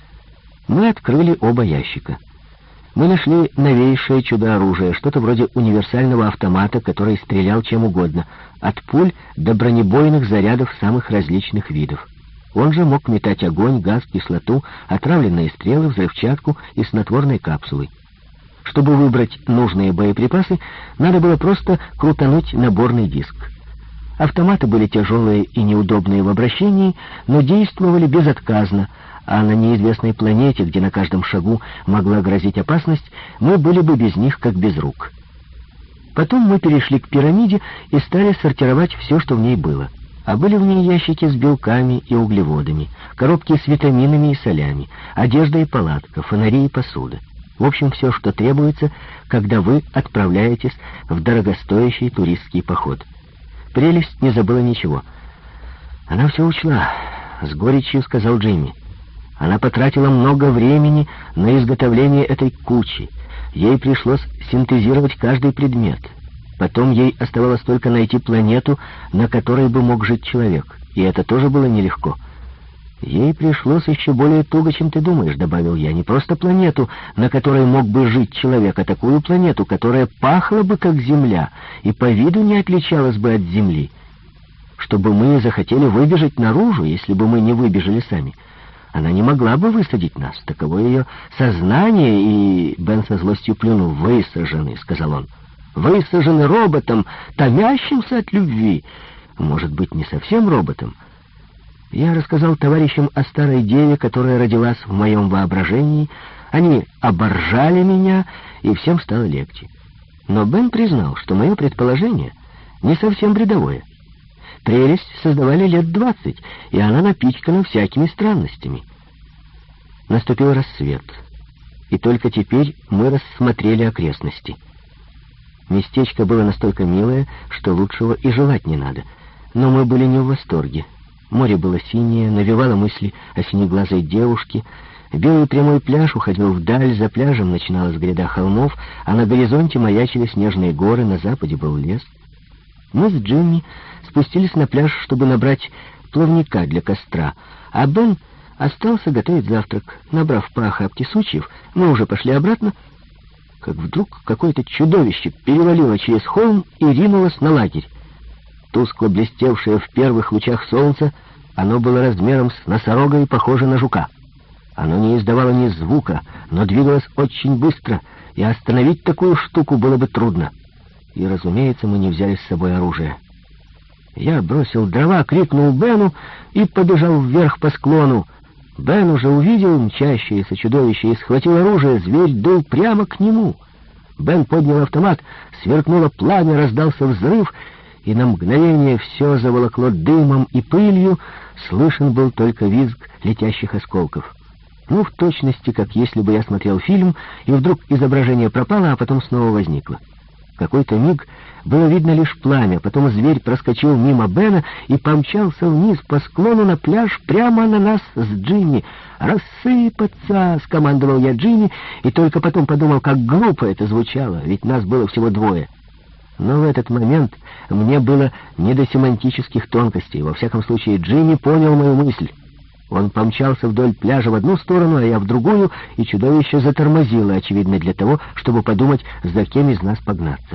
Мы открыли оба ящика. Мы нашли новейшее чудо-оружие, что-то вроде универсального автомата, который стрелял чем угодно, от пуль до бронебойных зарядов самых различных видов. Он же мог метать огонь, газ, кислоту, отравленные стрелы, взрывчатку и снотворные капсулы. Чтобы выбрать нужные боеприпасы, надо было просто крутануть наборный диск. Автоматы были тяжелые и неудобные в обращении, но действовали безотказно, а на неизвестной планете, где на каждом шагу могла грозить опасность, мы были бы без них как без рук. Потом мы перешли к пирамиде и стали сортировать все, что в ней было. А были в ней ящики с белками и углеводами, коробки с витаминами и солями, одежда и палатка, фонари и посуда. В общем, все, что требуется, когда вы отправляетесь в дорогостоящий туристский поход. Прелесть не забыла ничего. Она все учла, с горечью сказал Джимми. Она потратила много времени на изготовление этой кучи. Ей пришлось синтезировать каждый предмет. Потом ей оставалось только найти планету, на которой бы мог жить человек. И это тоже было нелегко. «Ей пришлось еще более туго, чем ты думаешь», — добавил я. «Не просто планету, на которой мог бы жить человек, а такую планету, которая пахла бы как Земля и по виду не отличалась бы от Земли. Чтобы мы захотели выбежать наружу, если бы мы не выбежали сами. Она не могла бы высадить нас. Таково ее сознание, и...» Бен со злостью плюнул. «Высажены», — сказал он. «Высажены роботом, томящимся от любви. Может быть, не совсем роботом». Я рассказал товарищам о старой деве, которая родилась в моем воображении. Они оборжали меня, и всем стало легче. Но Бен признал, что мое предположение не совсем бредовое. Прелесть создавали лет 20, и она напичкана всякими странностями. Наступил рассвет, и только теперь мы рассмотрели окрестности. Местечко было настолько милое, что лучшего и желать не надо, но мы были не в восторге. Море было синее, навевало мысли о синеглазой девушке. Белый прямой пляж уходил вдаль, за пляжем начиналась гряда холмов, а на горизонте маячили снежные горы, на западе был лес. Мы с Джимми спустились на пляж, чтобы набрать плавника для костра, а Бен остался готовить завтрак. Набрав по охапке сучьев, мы уже пошли обратно, как вдруг какое-то чудовище перевалило через холм и ринулось на лагерь. Тускло блестевшее в первых лучах солнца, оно было размером с носорога и похоже на жука. Оно не издавало ни звука, но двигалось очень быстро, и остановить такую штуку было бы трудно. И, разумеется, мы не взяли с собой оружие. Я бросил дрова, крикнул Бену и побежал вверх по склону. Бен уже увидел мчащееся чудовище и схватил оружие, зверь дул прямо к нему. Бен поднял автомат, сверкнуло пламя, раздался взрыв, и на мгновение все заволокло дымом и пылью, слышен был только визг летящих осколков. Ну, в точности, как если бы я смотрел фильм, и вдруг изображение пропало, а потом снова возникло. В какой-то миг было видно лишь пламя, потом зверь проскочил мимо Бена и помчался вниз по склону на пляж прямо на нас с Джимми. «Рассыпаться!» — скомандовал я Джимми, и только потом подумал, как глупо это звучало, ведь нас было всего двое. Но в этот момент мне было не до семантических тонкостей. Во всяком случае, Джимми понял мою мысль. Он помчался вдоль пляжа в одну сторону, а я в другую, и чудовище затормозило, очевидно, для того, чтобы подумать, за кем из нас погнаться.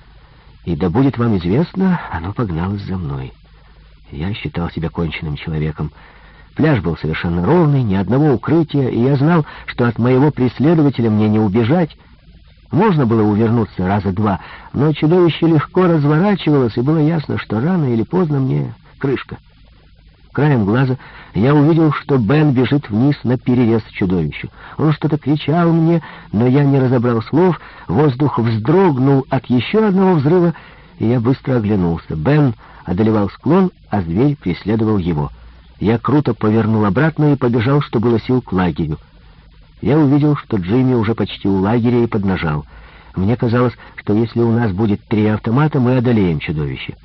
И да будет вам известно, оно погналось за мной. Я считал себя конченным человеком. Пляж был совершенно ровный, ни одного укрытия, и я знал, что от моего преследователя мне не убежать. Можно было увернуться раза два, но чудовище легко разворачивалось, и было ясно, что рано или поздно мне крышка. Краем глаза я увидел, что Бен бежит вниз на перерез чудовищу. Он что-то кричал мне, но я не разобрал слов, воздух вздрогнул от еще одного взрыва, и я быстро оглянулся. Бен одолевал склон, а зверь преследовал его. Я круто повернул обратно и побежал, что было сил, к лагерю. Я увидел, что Джимми уже почти у лагеря и поднажал. Мне казалось, что если у нас будет 3 автомата, мы одолеем чудовище.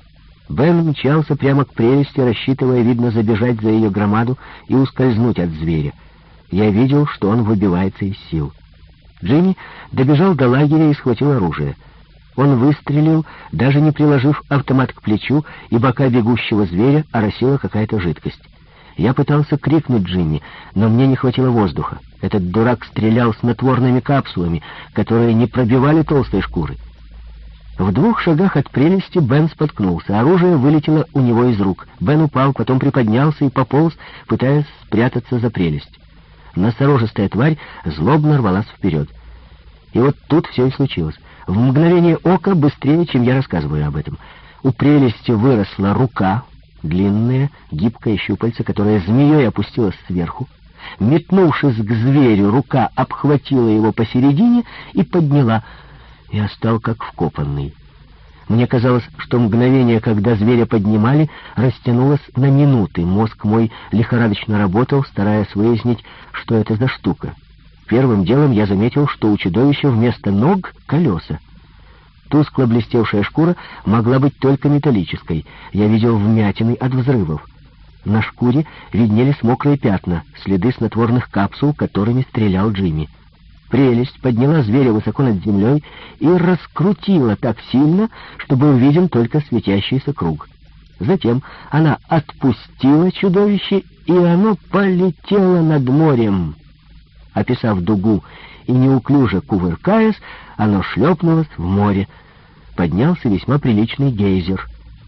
Бен мчался прямо к прелести, рассчитывая, видно, забежать за ее громаду и ускользнуть от зверя. Я видел, что он выбивается из сил. Джимми добежал до лагеря и схватил оружие. Он выстрелил, даже не приложив автомат к плечу, и бока бегущего зверя оросила какая-то жидкость. Я пытался крикнуть Джимми, но мне не хватило воздуха. Этот дурак стрелял снотворными капсулами, которые не пробивали толстой шкуры. В 2 шагах от прелести Бен споткнулся. Оружие вылетело у него из рук. Бен упал, потом приподнялся и пополз, пытаясь спрятаться за прелесть. Носорожистая тварь злобно рвалась вперед. И вот тут все и случилось. В мгновение ока, быстрее, чем я рассказываю об этом. У прелести выросла рука, длинная, гибкая щупальце, которая змеей опустилась сверху. Метнувшись к зверю, рука обхватила его посередине и подняла. Я стал как вкопанный. Мне казалось, что мгновение, когда зверя поднимали, растянулось на минуты. Мозг мой лихорадочно работал, стараясь выяснить, что это за штука. Первым делом я заметил, что у чудовища вместо ног колеса. Тускло блестевшая шкура могла быть только металлической. Я видел вмятины от взрывов. На шкуре виднелись мокрые пятна, следы снотворных капсул, которыми стрелял Джимми. Прелесть подняла зверя высоко над землей и раскрутила так сильно, что был виден только светящийся круг. Затем она отпустила чудовище, и оно полетело над морем. Описав дугу и неуклюже кувыркаясь, оно шлепнулось в море. Поднялся весьма приличный гейзер.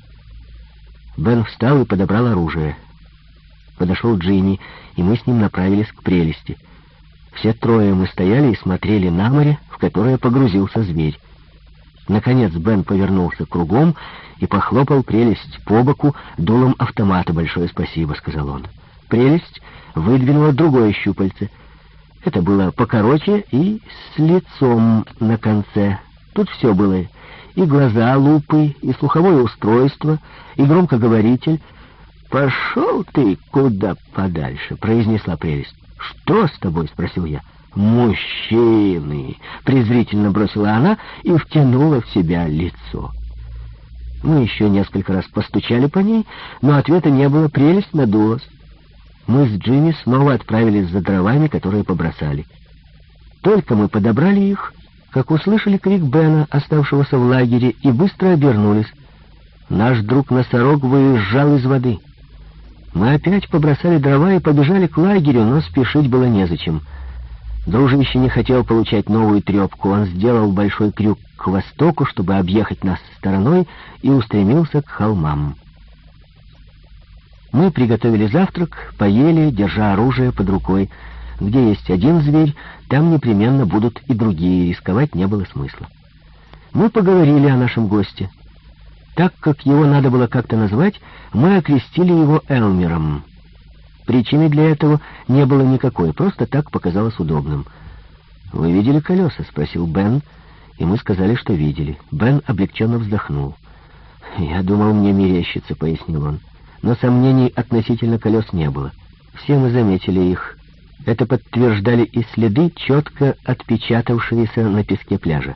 Бен встал и подобрал оружие. Подошел Джимми, и мы с ним направились к прелести. Все трое мы стояли и смотрели на море, в которое погрузился зверь. Наконец Бен повернулся кругом и похлопал прелесть по боку дулом автомата. «Большое спасибо», — сказал он. Прелесть выдвинула другое щупальце. Это было покороче и с лицом на конце. Тут все было: и глаза лупы, и слуховое устройство, и громкоговоритель. «Пошел ты куда подальше», — произнесла прелесть. «Что с тобой?» — спросил я. «Мужчины!» — презрительно бросила она и втянула в себя лицо. Мы еще несколько раз постучали по ней, но ответа не было, прелесть надулась. Мы с Джимми снова отправились за дровами, которые побросали. Только мы подобрали их, как услышали крик Бена, оставшегося в лагере, и быстро обернулись. Наш друг-носорог выезжал из воды. Мы опять побросали дрова и побежали к лагерю, но спешить было незачем. Дружище не хотел получать новую трепку. Он сделал большой крюк к востоку, чтобы объехать нас стороной, и устремился к холмам. Мы приготовили завтрак, поели, держа оружие под рукой. Где есть один зверь, там непременно будут и другие, рисковать не было смысла. Мы поговорили о нашем госте. Так как его надо было как-то назвать, мы окрестили его Элмером. Причины для этого не было никакой, просто так показалось удобным. «Вы видели колеса?» — спросил Бен, и мы сказали, что видели. Бен облегченно вздохнул. «Я думал, мне мерещится», — пояснил он. Но сомнений относительно колес не было. Все мы заметили их. Это подтверждали и следы, четко отпечатавшиеся на песке пляжа.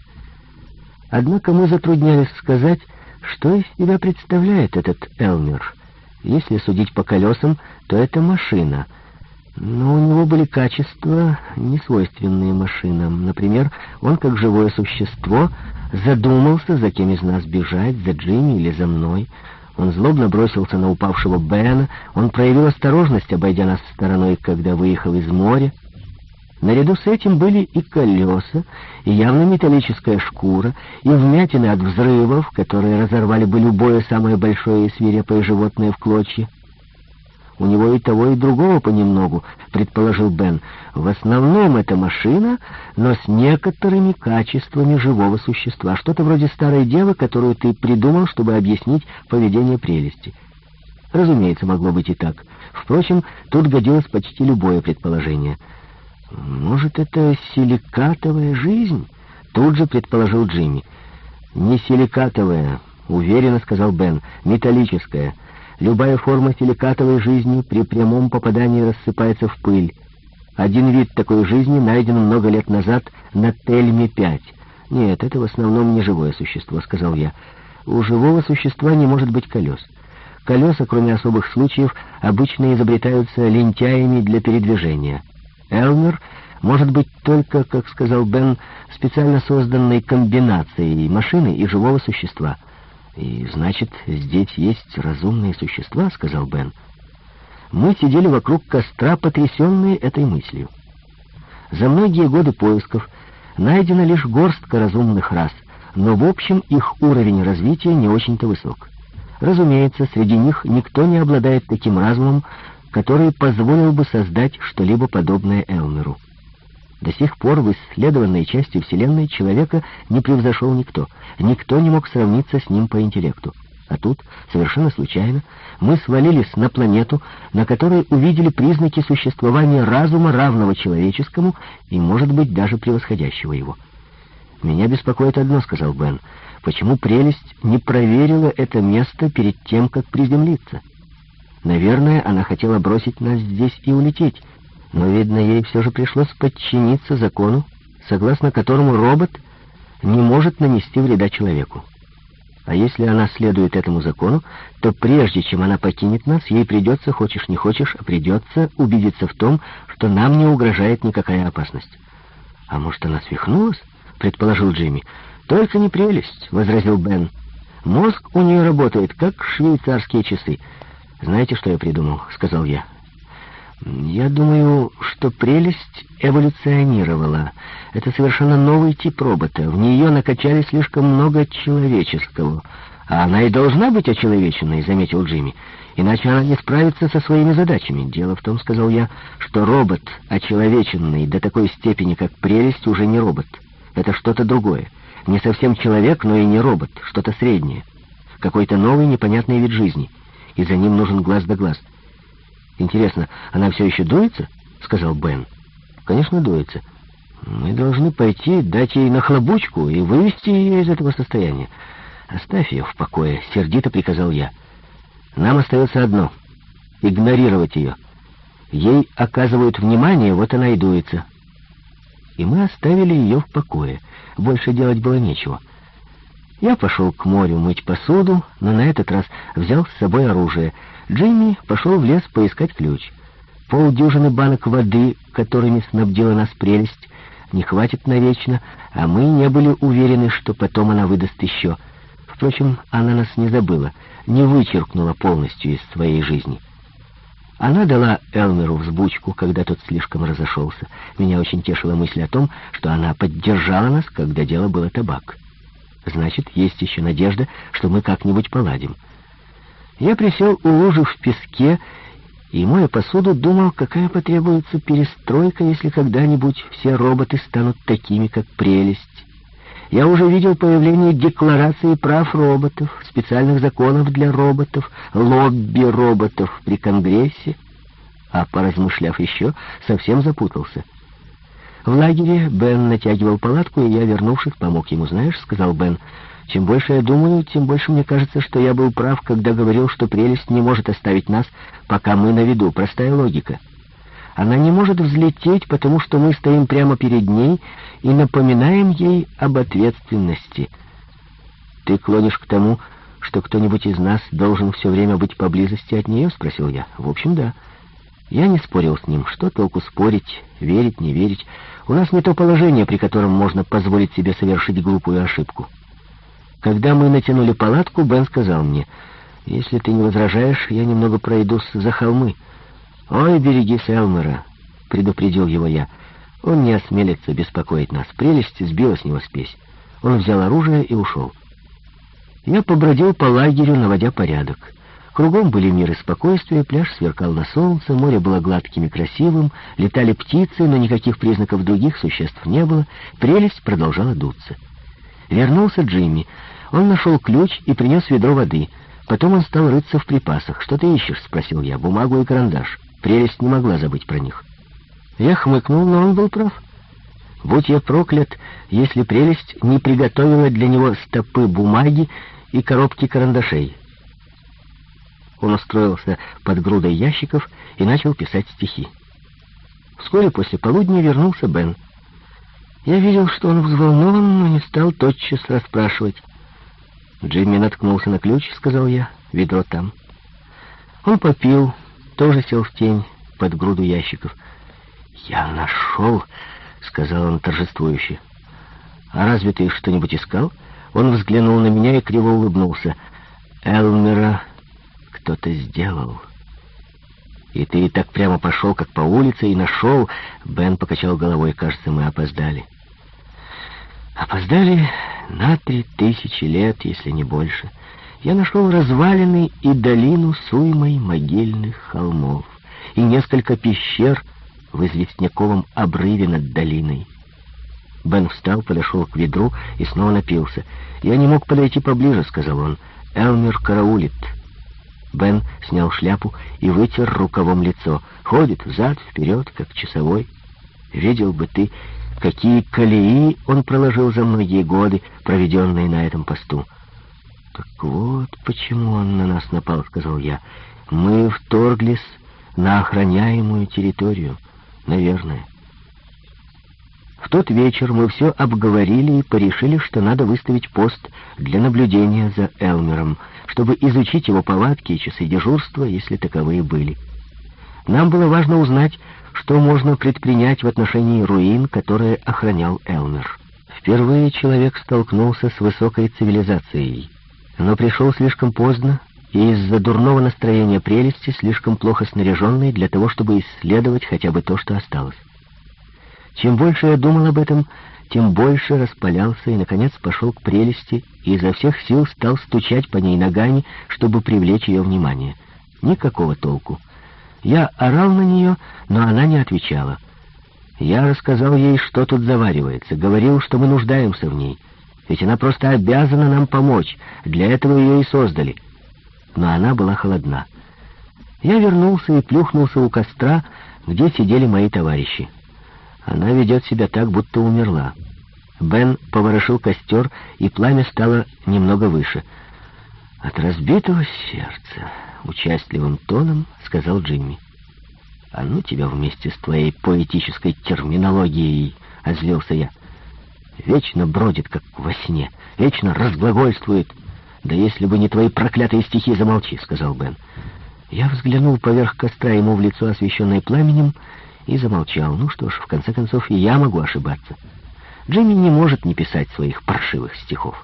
Однако мы затруднялись сказать, что из себя представляет этот Элмер. Если судить по колесам, то это машина. Но у него были качества, несвойственные машинам. Например, он, как живое существо, задумался, за кем из нас бежать, за Джимми или за мной. Он злобно бросился на упавшего Бена. Он проявил осторожность, обойдя нас стороной, когда выехал из моря. Наряду с этим были и колеса, и явно металлическая шкура, и вмятины от взрывов, которые разорвали бы любое самое большое и свирепое животное в клочья. «У него и того, и другого понемногу», — предположил Бен. «В основном это машина, но с некоторыми качествами живого существа. Что-то вроде старой девы, которую ты придумал, чтобы объяснить поведение прелести». Разумеется, могло быть и так. Впрочем, тут годилось почти любое предположение. «Может, это силикатовая жизнь?» — тут же предположил Джимми. «Не силикатовая», — уверенно сказал Бен, — «металлическая. Любая форма силикатовой жизни при прямом попадании рассыпается в пыль. Один вид такой жизни найден много лет назад на Тельме-5. Нет, это в основном не живое существо», — сказал я. «У живого существа не может быть колес. Колеса, кроме особых случаев, обычно изобретаются лентяями для передвижения. Элмер может быть только, как сказал Бен, специально созданной комбинацией машины и живого существа. «И значит, здесь есть разумные существа», — сказал Бен. Мы сидели вокруг костра, потрясенные этой мыслью. За многие годы поисков найдена лишь горстка разумных рас, но в общем их уровень развития не очень-то высок. Разумеется, среди них никто не обладает таким разумом, который позволил бы создать что-либо подобное Элмеру. До сих пор в исследованной части Вселенной человека не превзошел никто. Никто не мог сравниться с ним по интеллекту. А тут, совершенно случайно, мы свалились на планету, на которой увидели признаки существования разума, равного человеческому и, может быть, даже превосходящего его. «Меня беспокоит одно», — сказал Бен. «Почему прелесть не проверила это место перед тем, как приземлиться? Наверное, она хотела бросить нас здесь и улететь, но, видно, ей все же пришлось подчиниться закону, согласно которому робот не может нанести вреда человеку. А если она следует этому закону, то прежде чем она покинет нас, ей придется, хочешь не хочешь, а придется убедиться в том, что нам не угрожает никакая опасность». «А может, она свихнулась?» — предположил Джимми. «Только не прелесть», — возразил Бен. «Мозг у нее работает, как швейцарские часы». «Знаете, что я придумал?» — сказал я. «Я думаю, что прелесть эволюционировала. Это совершенно новый тип робота. В нее накачали слишком много человеческого. А она и должна быть очеловеченной», — заметил Джимми. «Иначе она не справится со своими задачами. Дело в том, — сказал я, — что робот, очеловеченный до такой степени, как прелесть, уже не робот. Это что-то другое. Не совсем человек, но и не робот. Что-то среднее. Какой-то новый непонятный вид жизни. И за ним нужен глаз да глаз». «Интересно, она все еще дуется?» — сказал Бен. «Конечно, дуется. Мы должны пойти, дать ей нахлобучку и вывести ее из этого состояния. Оставь ее в покое», — сердито приказал я. «Нам остается одно — игнорировать ее. Ей оказывают внимание, вот она и дуется». И мы оставили ее в покое. Больше делать было нечего. Я пошел к морю мыть посуду, но на этот раз взял с собой оружие. Джимми пошел в лес поискать ключ. Полдюжины банок воды, которыми снабдила нас прелесть, не хватит навечно, а мы не были уверены, что потом она выдаст еще. Впрочем, она нас не забыла, не вычеркнула полностью из своей жизни. Она дала Элмеру взбучку, когда тот слишком разошелся. Меня очень тешила мысль о том, что она поддержала нас, когда дело было табак. Значит, есть еще надежда, что мы как-нибудь поладим. Я присел у лужи в песке и, моя посуду, думал, какая потребуется перестройка, если когда-нибудь все роботы станут такими, как прелесть. Я уже видел появление декларации прав роботов, специальных законов для роботов, лобби роботов при Конгрессе, а, поразмышляв еще, совсем запутался. В лагере Бен натягивал палатку, и я, вернувшись, помог ему. «Знаешь, — сказал Бен, — чем больше я думаю, тем больше мне кажется, что я был прав, когда говорил, что прелесть не может оставить нас, пока мы на виду. Простая логика. Она не может взлететь, потому что мы стоим прямо перед ней и напоминаем ей об ответственности». «Ты клонишь к тому, что кто-нибудь из нас должен все время быть поблизости от нее?» — спросил я. «В общем, да». Я не спорил с ним. Что толку спорить, верить, не верить? У нас не то положение, при котором можно позволить себе совершить глупую ошибку. Когда мы натянули палатку, Бен сказал мне: «Если ты не возражаешь, я немного пройдусь за холмы». «Ой, берегись Элмера», — предупредил его я. «Он не осмелится беспокоить нас. Прелесть сбила с него спесь». Он взял оружие и ушел. Я побродил по лагерю, наводя порядок. Кругом были мир и спокойствие, пляж сверкал на солнце, море было гладким и красивым, летали птицы, но никаких признаков других существ не было, прелесть продолжала дуться. Вернулся Джимми. Он нашел ключ и принес ведро воды. Потом он стал рыться в припасах. «Что ты ищешь?» — спросил я. «Бумагу и карандаш». Прелесть не могла забыть про них. Я хмыкнул, но он был прав. Будь я проклят, если прелесть не приготовила для него стопы бумаги и коробки карандашей. Он устроился под грудой ящиков и начал писать стихи. Вскоре после полудня вернулся Бен. Я видел, что он взволнован, но не стал тотчас расспрашивать. «Джимми наткнулся на ключ», — сказал я, — «ведро там». Он попил, тоже сел в тень под груду ящиков. «Я нашел», — сказал он торжествующе. «А разве ты что-нибудь искал?» Он взглянул на меня и криво улыбнулся. «Элмера кто-то сделал. И ты так прямо пошел, как по улице, и нашел...» Бен покачал головой. «Кажется, мы опоздали». «Опоздали на 3000 лет, если не больше. Я нашел развалины и долину с уймой могильных холмов, и несколько пещер в известняковом обрыве над долиной». Бен встал, подошел к ведру и снова напился. «Я не мог подойти поближе», — сказал он. «Элмер караулит». Бен снял шляпу и вытер рукавом лицо. Ходит взад-вперед, как часовой. Видел бы ты, какие колеи он проложил за многие годы, проведенные на этом посту. «Так вот почему он на нас напал», — сказал я. «Мы вторглись на охраняемую территорию. Наверное». В тот вечер мы все обговорили и порешили, что надо выставить пост для наблюдения за Элмером, чтобы изучить его повадки и часы дежурства, если таковые были. Нам было важно узнать, что можно предпринять в отношении руин, которые охранял Элмер. Впервые человек столкнулся с высокой цивилизацией, но пришел слишком поздно и из-за дурного настроения прелести слишком плохо снаряженный для того, чтобы исследовать хотя бы то, что осталось. Чем больше я думал об этом, тем больше распалялся и, наконец, пошел к прелести и изо всех сил стал стучать по ней ногами, чтобы привлечь ее внимание. Никакого толку. Я орал на нее, но она не отвечала. Я рассказал ей, что тут заваривается, говорил, что мы нуждаемся в ней, ведь она просто обязана нам помочь, для этого ее и создали. Но она была холодна. Я вернулся и плюхнулся у костра, где сидели мои товарищи. Она ведет себя так, будто умерла. Бен поворошил костер, и пламя стало немного выше. «От разбитого сердца», — участливым тоном сказал Джимми. «А ну тебя вместе с твоей поэтической терминологией», — озлился я. «Вечно бродит, как во сне, вечно разглагольствует». «Да если бы не твои проклятые стихи, замолчи», — сказал Бен. Я взглянул поверх костра ему в лицо, освещенное пламенем, и замолчал. Ну что ж, в конце концов, и я могу ошибаться. Джимми не может не писать своих паршивых стихов.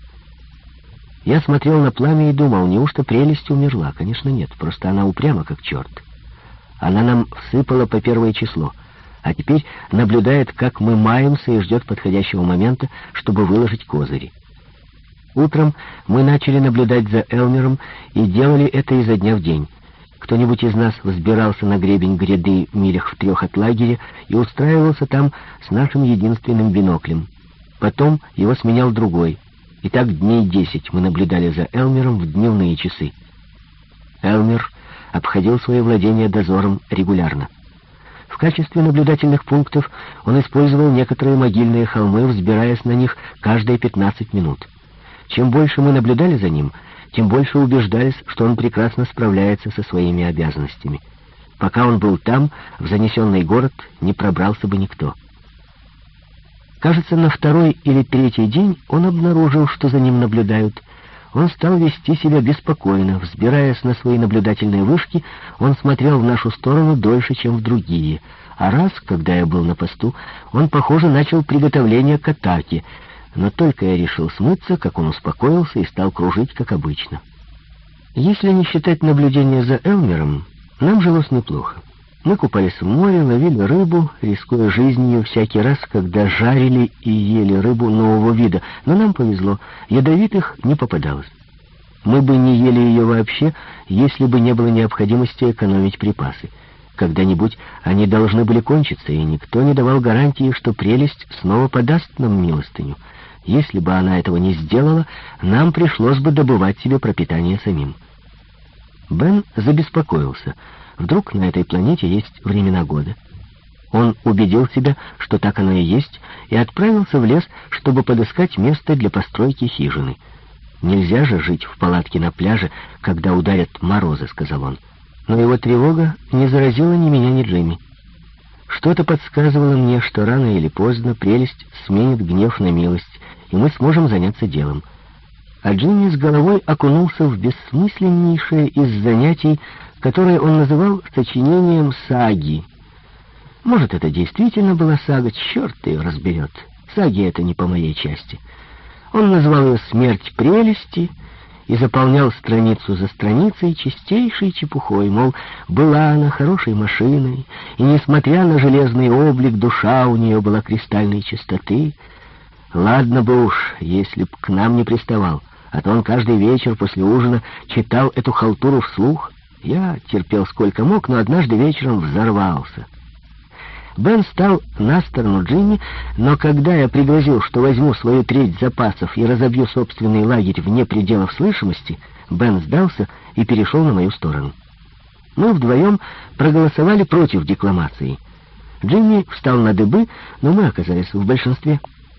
Я смотрел на пламя и думал, неужто прелесть умерла? Конечно, нет, просто она упряма, как черт. Она нам всыпала по 1 число, а теперь наблюдает, как мы маемся, и ждет подходящего момента, чтобы выложить козыри. Утром мы начали наблюдать за Элмером и делали это изо дня в день. Кто-нибудь из нас взбирался на гребень гряды милях в 3 от лагеря и устраивался там с нашим единственным биноклем. Потом его сменял другой. И так дней 10 мы наблюдали за Элмером в дневные часы. Элмер обходил свои владения дозором регулярно. В качестве наблюдательных пунктов он использовал некоторые могильные холмы, взбираясь на них каждые 15 минут. Чем больше мы наблюдали за ним, тем больше убеждались, что он прекрасно справляется со своими обязанностями. Пока он был там, в занесенный город не пробрался бы никто. Кажется, на 2-й или 3-й день он обнаружил, что за ним наблюдают. Он стал вести себя беспокойно. Взбираясь на свои наблюдательные вышки, он смотрел в нашу сторону дольше, чем в другие. А раз, когда я был на посту, он, похоже, начал приготовление к атаке. Но только я решил смыться, как он успокоился и стал кружить, как обычно. Если не считать наблюдения за Элмером, нам жилось неплохо. Мы купались в море, ловили рыбу, рискуя жизнью всякий раз, когда жарили и ели рыбу нового вида, но нам повезло, ядовитых не попадалось. Мы бы не ели ее вообще, если бы не было необходимости экономить припасы. Когда-нибудь они должны были кончиться, и никто не давал гарантии, что прелесть снова подаст нам милостыню. Если бы она этого не сделала, нам пришлось бы добывать себе пропитание самим. Бен забеспокоился. Вдруг на этой планете есть времена года? Он убедил себя, что так оно и есть, и отправился в лес, чтобы подыскать место для постройки хижины. «Нельзя же жить в палатке на пляже, когда ударят морозы», — сказал он. Но его тревога не заразила ни меня, ни Джимми. Что-то подсказывало мне, что рано или поздно прелесть сменит гнев на милость, и мы сможем заняться делом. А Джимми с головой окунулся в бессмысленнейшее из занятий, которое он называл сочинением саги. Может, это действительно была сага, черт ее разберет. Саги это не по моей части. Он назвал ее «Смерть прелести» и заполнял страницу за страницей чистейшей чепухой, мол, была она хорошей машиной, и, несмотря на железный облик, душа у нее была кристальной чистоты. Ладно бы уж, если б к нам не приставал, а то он каждый вечер после ужина читал эту халтуру вслух. Я терпел сколько мог, но однажды вечером взорвался. Бен стал на сторону Джимми, но когда я пригрозил, что возьму свою треть запасов и разобью собственный лагерь вне пределов слышимости, Бен сдался и перешел на мою сторону. Мы вдвоем проголосовали против декламации. Джимми встал на дыбы, но мы оказались в большинстве.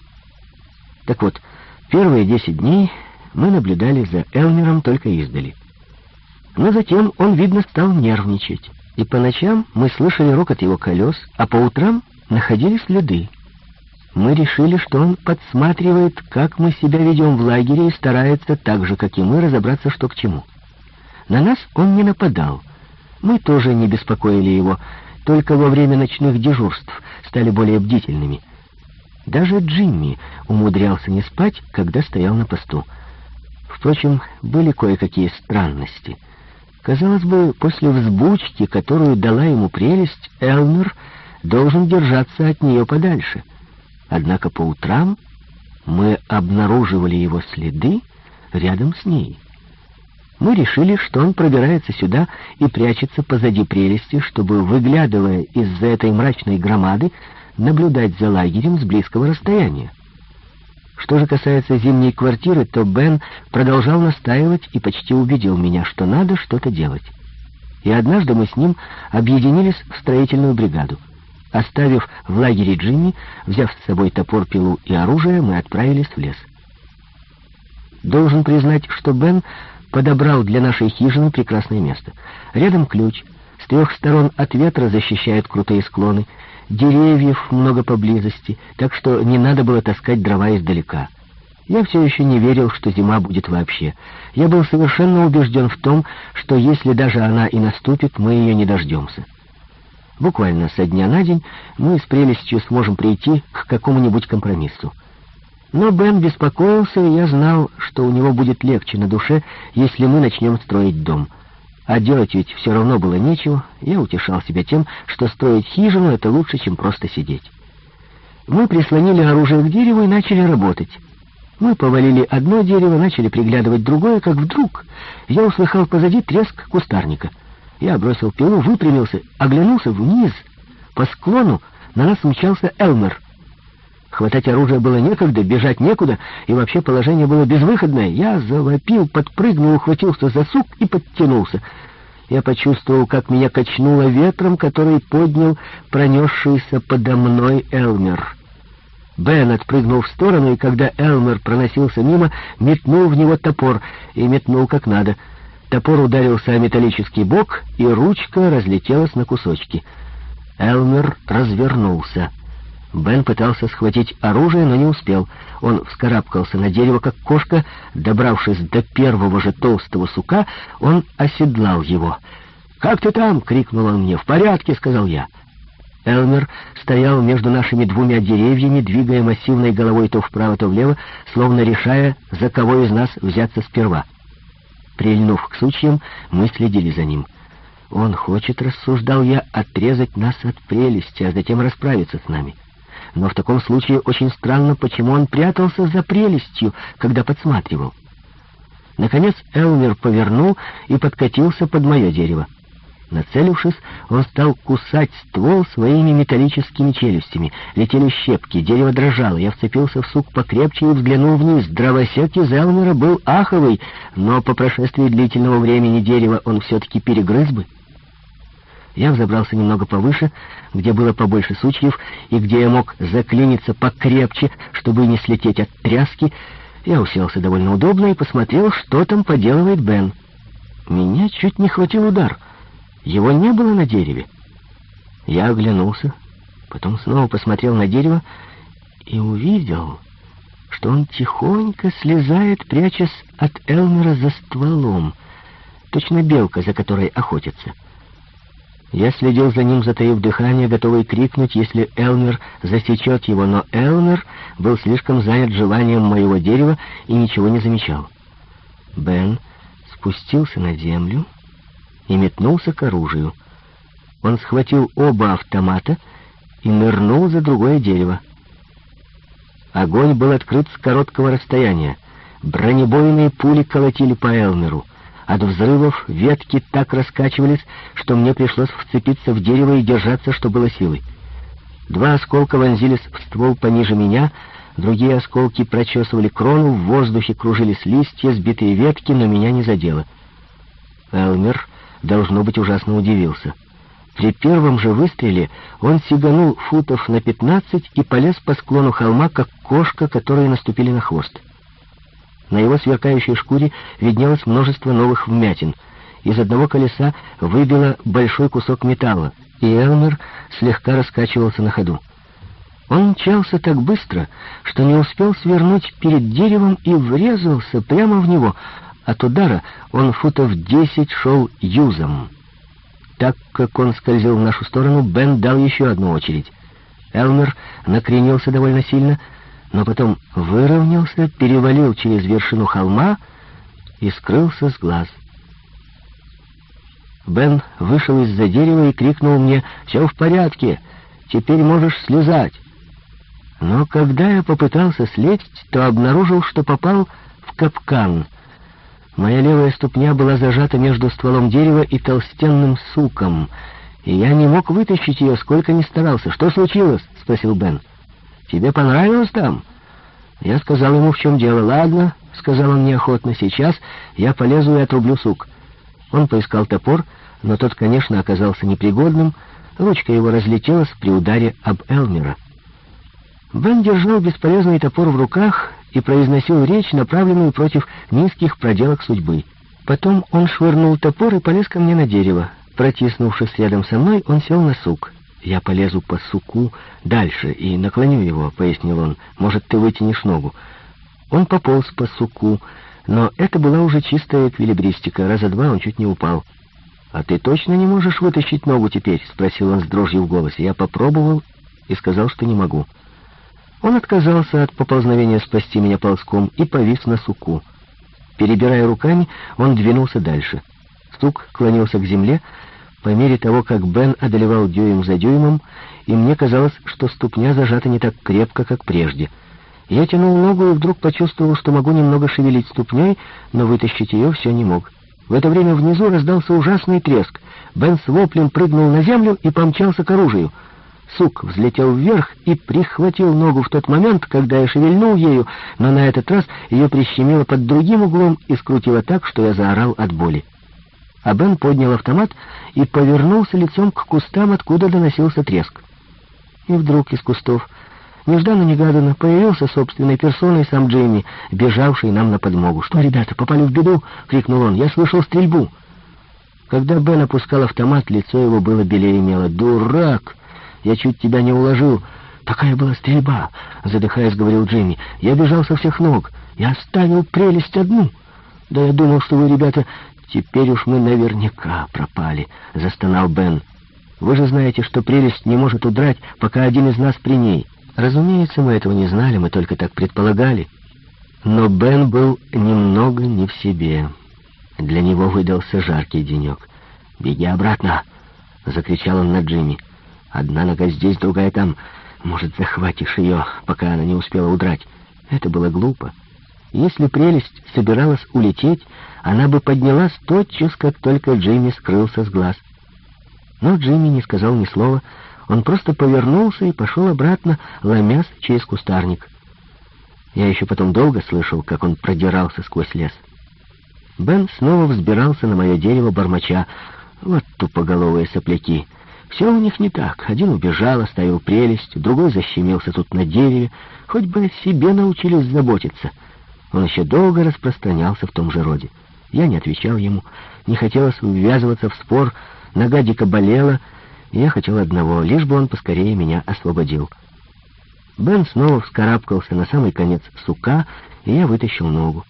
Так вот, первые 10 дней мы наблюдали за Элмером только издали. Но затем он, видно, стал нервничать. И по ночам мы слышали рокот его колес, а по утрам находили следы. Мы решили, что он подсматривает, как мы себя ведем в лагере, и старается, так же, как и мы, разобраться, что к чему. На нас он не нападал. Мы тоже не беспокоили его, только во время ночных дежурств стали более бдительными. Даже Джимми умудрялся не спать, когда стоял на посту. Впрочем, были кое-какие странности. Казалось бы, после взбучки, которую дала ему прелесть, Элмер должен держаться от нее подальше. Однако по утрам мы обнаруживали его следы рядом с ней. Мы решили, что он пробирается сюда и прячется позади прелести, чтобы, выглядывая из-за этой мрачной громады, наблюдать за лагерем с близкого расстояния. Что же касается зимней квартиры, то Бен продолжал настаивать и почти убедил меня, что надо что-то делать. И однажды мы с ним объединились в строительную бригаду. Оставив в лагере Джимми, взяв с собой топор, пилу и оружие, мы отправились в лес. Должен признать, что Бен подобрал для нашей хижины прекрасное место. Рядом ключ, с 3 сторон от ветра защищают крутые склоны, деревьев много поблизости, так что не надо было таскать дрова издалека. Я все еще не верил, что зима будет вообще. Я был совершенно убежден в том, что если даже она и наступит, мы ее не дождемся. Буквально со дня на день мы с прелестью сможем прийти к какому-нибудь компромиссу. Но Бен беспокоился, и я знал, что у него будет легче на душе, если мы начнем строить дом. А делать ведь все равно было нечего. Я утешал себя тем, что строить хижину — это лучше, чем просто сидеть. Мы прислонили оружие к дереву и начали работать. Мы повалили одно дерево, начали приглядывать другое, как вдруг я услыхал позади треск кустарника. Я бросил пилу, выпрямился, оглянулся вниз. По склону на нас мчался Элмер. Хватать оружие было некогда, бежать некуда, и вообще положение было безвыходное. Я завопил, подпрыгнул, ухватился за сук и подтянулся. Я почувствовал, как меня качнуло ветром, который поднял пронесшийся подо мной Элмер. Бен отпрыгнул в сторону, и когда Элмер проносился мимо, метнул в него топор, и метнул как надо. Топор ударился о металлический бок, и ручка разлетелась на кусочки. Элмер развернулся. Бен пытался схватить оружие, но не успел. Он вскарабкался на дерево, как кошка. Добравшись до первого же толстого сука, он оседлал его. «Как ты там?» — крикнул он мне. «В порядке», — сказал я. Элмер стоял между нашими 2 деревьями, двигая массивной головой то вправо, то влево, словно решая, за кого из нас взяться сперва. Прильнув к сучьям, мы следили за ним. «Он хочет, — рассуждал я, — отрезать нас от прелести, а затем расправиться с нами. Но в таком случае очень странно, почему он прятался за прелестью, когда подсматривал». Наконец Элмер повернул и подкатился под мое дерево. Нацелившись, он стал кусать ствол своими металлическими челюстями. Летели щепки, дерево дрожало. Я вцепился в сук покрепче и взглянул вниз. Дровосек из Элмера был аховый, но по прошествии длительного времени дерева он все-таки перегрыз бы. Я взобрался немного повыше, где было побольше сучьев, и где я мог заклиниться покрепче, чтобы не слететь от тряски. Я уселся довольно удобно и посмотрел, что там поделывает Бен. Меня чуть не хватил удар. Его не было на дереве. Я оглянулся, потом снова посмотрел на дерево и увидел, что он тихонько слезает, прячась от Элмера за стволом, точно белка, за которой охотится. Я следил за ним, затаив дыхание, готовый крикнуть, если Элмер засечет его, но Элмер был слишком занят жеванием моего дерева и ничего не замечал. Бен спустился на землю и метнулся к оружию. Он схватил оба автомата и нырнул за другое дерево. Огонь был открыт с короткого расстояния. Бронебойные пули колотили по Элмеру. От взрывов ветки так раскачивались, что мне пришлось вцепиться в дерево и держаться, что было силой. 2 осколка вонзились в ствол пониже меня, другие осколки прочесывали крону, в воздухе кружились листья, сбитые ветки, но меня не задело. Элмер, должно быть, ужасно удивился. При первом же выстреле он сиганул футов на 15 и полез по склону холма, как кошка, которой наступили на хвост. На его сверкающей шкуре виднелось множество новых вмятин. Из одного колеса выбило большой кусок металла, и Элмер слегка раскачивался на ходу. Он мчался так быстро, что не успел свернуть перед деревом и врезался прямо в него. От удара он футов 10 шел юзом. Так как он скользил в нашу сторону, Бен дал еще одну очередь. Элмер накренился довольно сильно, но потом выровнялся, перевалил через вершину холма и скрылся с глаз. Бен вышел из-за дерева и крикнул мне: «Все в порядке, теперь можешь слезать». Но когда я попытался слезть, то обнаружил, что попал в капкан. Моя левая ступня была зажата между стволом дерева и толстенным суком, и я не мог вытащить ее, сколько ни старался. «Что случилось?» — спросил Бен. «Тебе понравилось там?» Я сказал ему, в чем дело. «Ладно», — сказал он неохотно, — «сейчас я полезу и отрублю сук». Он поискал топор, но тот, конечно, оказался непригодным. Ручка его разлетелась при ударе об Элмера. Бен держал бесполезный топор в руках и произносил речь, направленную против низких проделок судьбы. Потом он швырнул топор и полез ко мне на дерево. Протиснувшись рядом со мной, он сел на сук. «Я полезу по суку дальше и наклоню его», — пояснил он. «Может, ты вытянешь ногу». Он пополз по суку, но это была уже чистая эквилибристика. Раза 2 он чуть не упал. «А ты точно не можешь вытащить ногу теперь?» — спросил он с дрожью в голосе. Я попробовал и сказал, что не могу. Он отказался от поползновения спасти меня ползком и повис на суку. Перебирая руками, он двинулся дальше. Сук клонился к земле по мере того, как Бен одолевал дюйм за дюймом, и мне казалось, что ступня зажата не так крепко, как прежде. Я тянул ногу и вдруг почувствовал, что могу немного шевелить ступней, но вытащить ее все не мог. В это время внизу раздался ужасный треск. Бен с воплем прыгнул на землю и помчался к оружию. Сук взлетел вверх и прихватил ногу в тот момент, когда я шевельнул ею, но на этот раз ее прищемило под другим углом и скрутило так, что я заорал от боли. А Бен поднял автомат и повернулся лицом к кустам, откуда доносился треск. И вдруг из кустов, нежданно-негаданно, появился собственной персоной сам Джимми, бежавший нам на подмогу. «Что, ребята, попали в беду?» — крикнул он. «Я слышал стрельбу». Когда Бен опускал автомат, лицо его было белее мела. «Дурак! Я чуть тебя не уложил. Такая была стрельба!» — задыхаясь, говорил Джимми. «Я бежал со всех ног. Я оставил прелесть одну. Да я думал, что вы, ребята... «Теперь уж мы наверняка пропали», — застонал Бен. «Вы же знаете, что прелесть не может удрать, пока один из нас при ней». Разумеется, мы этого не знали, мы только так предполагали. Но Бен был немного не в себе. Для него выдался жаркий денек. «Беги обратно!» — закричал он на Джимми. «Одна нога здесь, другая там. Может, захватишь ее, пока она не успела удрать». Это было глупо. Если прелесть собиралась улететь, она бы поднялась тотчас, как только Джимми скрылся с глаз. Но Джимми не сказал ни слова, он просто повернулся и пошел обратно, ломясь через кустарник. Я еще потом долго слышал, как он продирался сквозь лес. Бен снова взбирался на мое дерево, бормоча: «Вот тупоголовые сопляки! Все у них не так. Один убежал, оставил прелесть, другой защемился тут на дереве. Хоть бы о себе научились заботиться». Он еще долго распространялся в том же роде. Я не отвечал ему, не хотелось ввязываться в спор, нога дико болела, и я хотел одного, лишь бы он поскорее меня освободил. Бен снова вскарабкался на самый конец сука, и я вытащил ногу.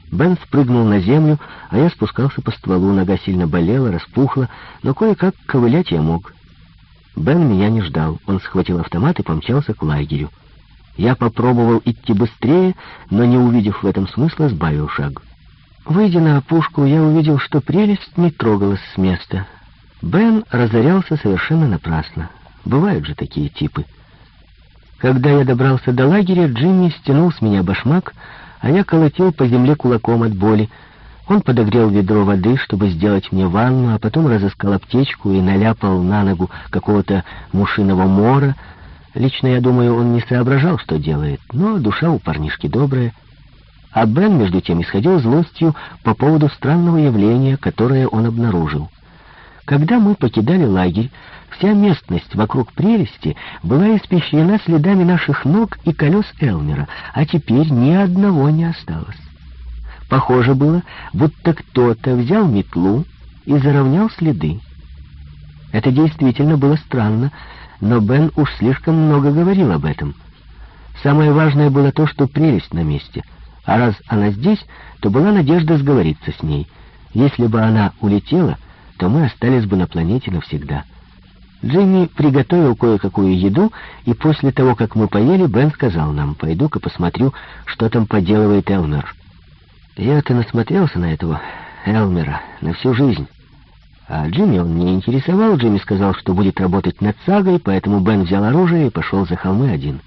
Бен спрыгнул на землю, а я спускался по стволу. Нога сильно болела, распухла, но кое-как ковылять я мог. Бен меня не ждал. Он схватил автомат и помчался к лагерю. Я попробовал идти быстрее, но, не увидев в этом смысла, сбавил шаг. Выйдя на опушку, я увидел, что прелесть не трогалась с места. Бен разорялся совершенно напрасно. Бывают же такие типы. Когда я добрался до лагеря, Джимми стянул с меня башмак, а я колотил по земле кулаком от боли. Он подогрел ведро воды, чтобы сделать мне ванну, а потом разыскал аптечку и наляпал на ногу какого-то мушиного мора. Лично, я думаю, он не соображал, что делает, но душа у парнишки добрая. А Бен, между тем, исходил злостью по поводу странного явления, которое он обнаружил. Когда мы покидали лагерь, вся местность вокруг прелести была испещрена следами наших ног и колес Элмера, а теперь ни одного не осталось. Похоже было, будто кто-то взял метлу и заровнял следы. Это действительно было странно, но Бен уж слишком много говорил об этом. Самое важное было то, что прелесть на месте, а раз она здесь, то была надежда сговориться с ней. Если бы она улетела, то мы остались бы на планете навсегда. Джимми приготовил кое-какую еду, и после того, как мы поели, Бен сказал нам: «Пойду-ка посмотрю, что там поделывает Элмер». Я-то насмотрелся на этого Элмера на всю жизнь. А Джимми он не интересовал. Джимми сказал, что будет работать над сагой, поэтому Бен взял оружие и пошел за холмы один.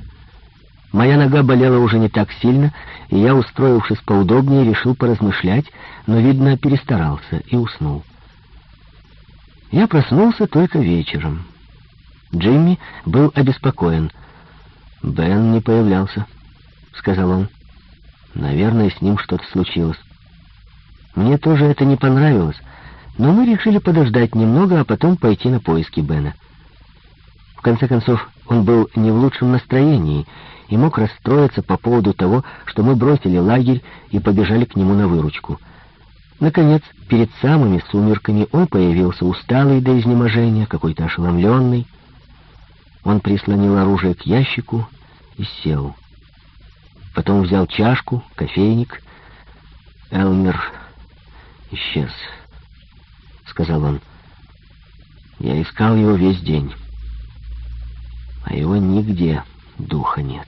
Моя нога болела уже не так сильно, и я, устроившись поудобнее, решил поразмышлять, но, видно, перестарался и уснул. Я проснулся только вечером. Джимми был обеспокоен. «Бен не появлялся», — сказал он. «Наверное, с ним что-то случилось». Мне тоже это не понравилось, но мы решили подождать немного, а потом пойти на поиски Бена. В конце концов, он был не в лучшем настроении и мог расстроиться по поводу того, что мы бросили лагерь и побежали к нему на выручку. Наконец, перед самыми сумерками он появился усталый до изнеможения, какой-то ошеломленный. Он прислонил оружие к ящику и сел. Потом взял чашку, кофейник. «Элмер исчез», — сказал он. «Я искал его весь день, а его нигде духа нет».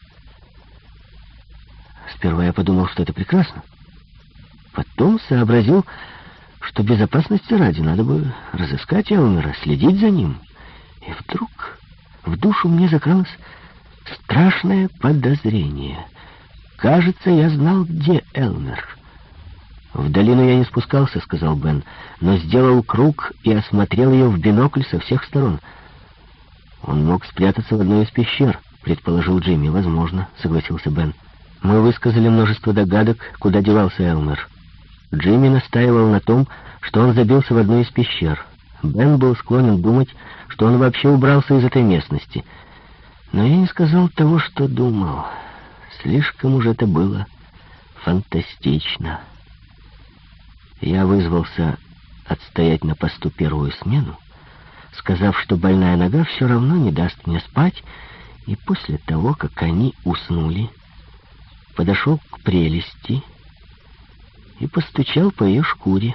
Сперва я подумал, что это прекрасно. Потом сообразил, что безопасности ради надо бы разыскать Элмера, следить за ним. И вдруг в душу мне закралось страшное подозрение. Кажется, я знал, где Элмер. «В долину я не спускался», — сказал Бен, «но сделал круг и осмотрел ее в бинокль со всех сторон». «Он мог спрятаться в одной из пещер», — предположил Джимми. «Возможно», — согласился Бен. Мы высказали множество догадок, куда девался Элмер. Джимми настаивал на том, что он забился в одну из пещер. Бен был склонен думать, что он вообще убрался из этой местности. Но я не сказал того, что думал. Слишком уж это было фантастично. Я вызвался отстоять на посту первую смену, сказав, что больная нога все равно не даст мне спать, и после того, как они уснули, подошел к прелести и постучал по ее шкуре.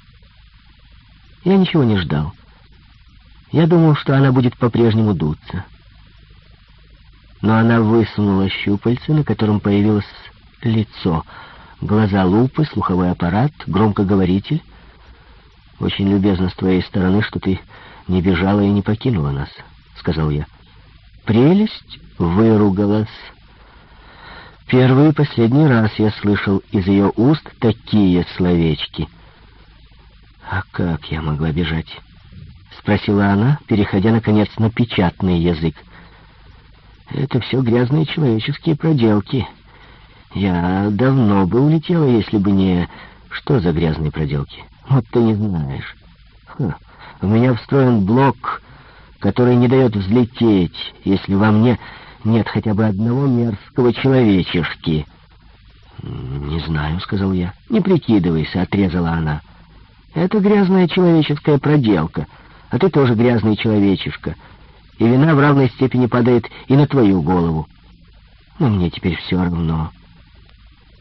Я ничего не ждал. Я думал, что она будет по-прежнему дуться. Но она высунула щупальце, на котором появилось лицо, глаза лупы, слуховой аппарат, громкоговоритель. «Очень любезно с твоей стороны, что ты не бежала и не покинула нас», — сказал я. Прелесть выругалась. Первый и последний раз я слышал из ее уст такие словечки. «А как я могла бежать?» — спросила она, переходя, наконец, на печатный язык. «Это все грязные человеческие проделки. Я давно бы улетела, если бы не...» «Что за грязные проделки?» «Вот ты не знаешь. У меня встроен блок, который не дает взлететь, если во мне нет хотя бы одного мерзкого человечешки». «Не знаю», — сказал я. «Не прикидывайся», — отрезала она. «Это грязная человеческая проделка, а ты тоже грязный человечишка, и вина в равной степени падает и на твою голову. Но мне теперь все равно».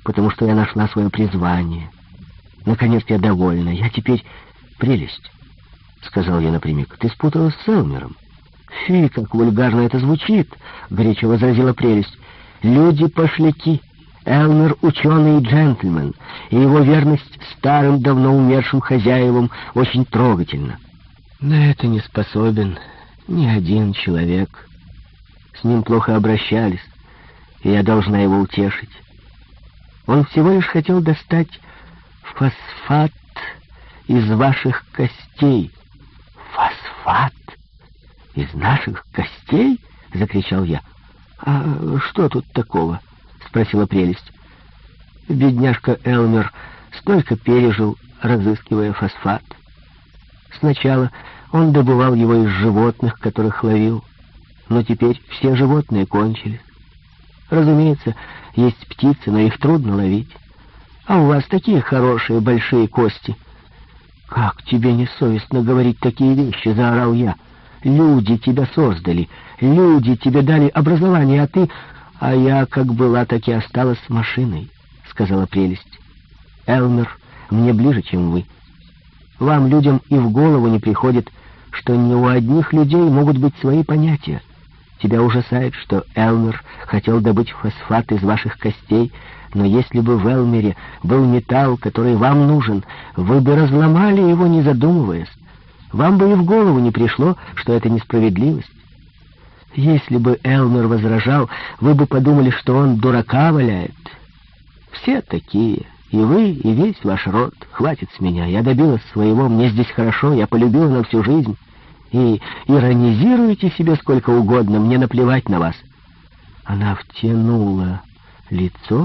потому что я нашла свое призвание. Наконец я довольна. Я теперь прелесть, — сказал я напрямик. Ты спуталась с Элмером. Фи, как вульгарно это звучит, — горячо возразила прелесть. Люди пошляки. Элмер — ученый и джентльмен, и его верность старым, давно умершим хозяевам очень трогательна. На это не способен ни один человек. С ним плохо обращались, и я должна его утешить. Он всего лишь хотел достать фосфат из ваших костей. Фосфат из наших костей? — закричал я. А что тут такого? — спросила прелесть. Бедняжка Элмер столько пережил, разыскивая фосфат. Сначала он добывал его из животных, которых ловил, но теперь все животные кончились. Разумеется, есть птицы, но их трудно ловить. А у вас такие хорошие большие кости. Как тебе не совестно говорить такие вещи, — заорал я. Люди тебя создали, люди тебе дали образование, а ты... А я, как была, так и осталась машиной, — сказала прелесть. Элмер мне ближе, чем вы. Вам, людям, и в голову не приходит, что не у одних людей могут быть свои понятия. Тебя ужасает, что Элмер хотел добыть фосфат из ваших костей, но если бы в Элмере был металл, который вам нужен, вы бы разломали его, не задумываясь. Вам бы и в голову не пришло, что это несправедливость. Если бы Элмер возражал, вы бы подумали, что он дурака валяет. Все такие, и вы, и весь ваш род. Хватит с меня, я добилась своего, мне здесь хорошо, я полюбила на всю жизнь. И иронизируйте себе сколько угодно, мне наплевать на вас. Она втянула лицо,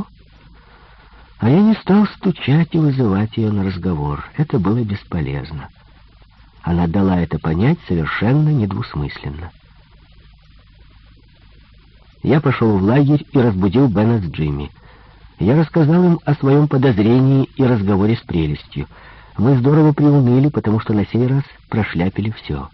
а я не стал стучать и вызывать ее на разговор. Это было бесполезно. Она дала это понять совершенно недвусмысленно. Я пошел в лагерь и разбудил Бена с Джимми. Я рассказал им о своем подозрении и разговоре с прелестью. Мы здорово приуныли, потому что на сей раз прошляпили все.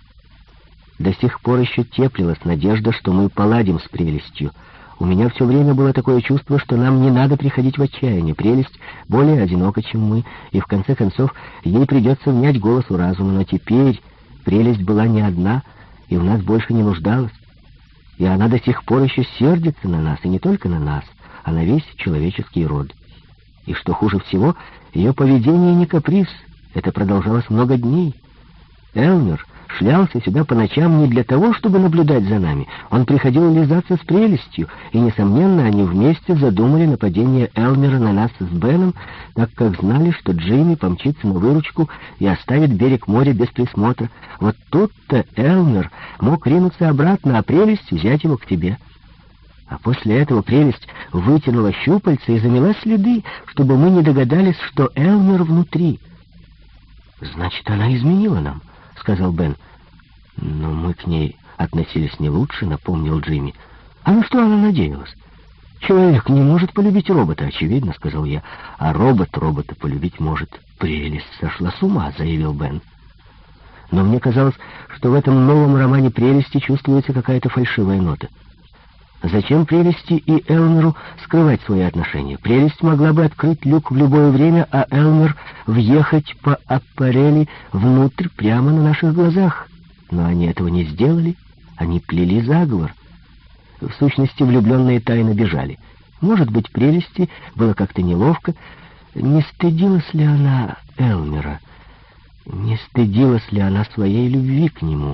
До сих пор еще теплилась надежда, что мы поладим с прелестью. У меня все время было такое чувство, что нам не надо приходить в отчаяние. Прелесть более одинока, чем мы, и в конце концов ей придется внять голосу разума. Но теперь прелесть была не одна, и в нас больше не нуждалась. И она до сих пор еще сердится на нас, и не только на нас, а на весь человеческий род. И что хуже всего, ее поведение не каприз. Это продолжалось много дней. Элмер шлялся сюда по ночам не для того, чтобы наблюдать за нами. Он приходил лизаться с прелестью, и, несомненно, они вместе задумали нападение Элмера на нас с Беном, так как знали, что Джимми помчится на выручку и оставит берег моря без присмотра. Вот тут-то Элмер мог ринуться обратно, а прелесть взять его к себе. А после этого прелесть вытянула щупальца и замела следы, чтобы мы не догадались, что Элмер внутри. «Значит, она изменила нам», — сказал Бен. «Но мы к ней относились не лучше», — напомнил Джимми. «А на что она надеялась? Человек не может полюбить робота, очевидно», — сказал я. «А робот робота полюбить может». «Прелесть сошла с ума», — заявил Бен. Но мне казалось, что в этом новом романе прелести чувствуется какая-то фальшивая нота. Зачем прелести и Элмеру скрывать свои отношения? Прелесть могла бы открыть люк в любое время, а Элмер въехать по аппарели внутрь прямо на наших глазах. Но они этого не сделали, они плели заговор. В сущности, влюбленные тайно бежали. Может быть, прелести было как-то неловко. Не стыдилась ли она Элмера? Не стыдилась ли она своей любви к нему?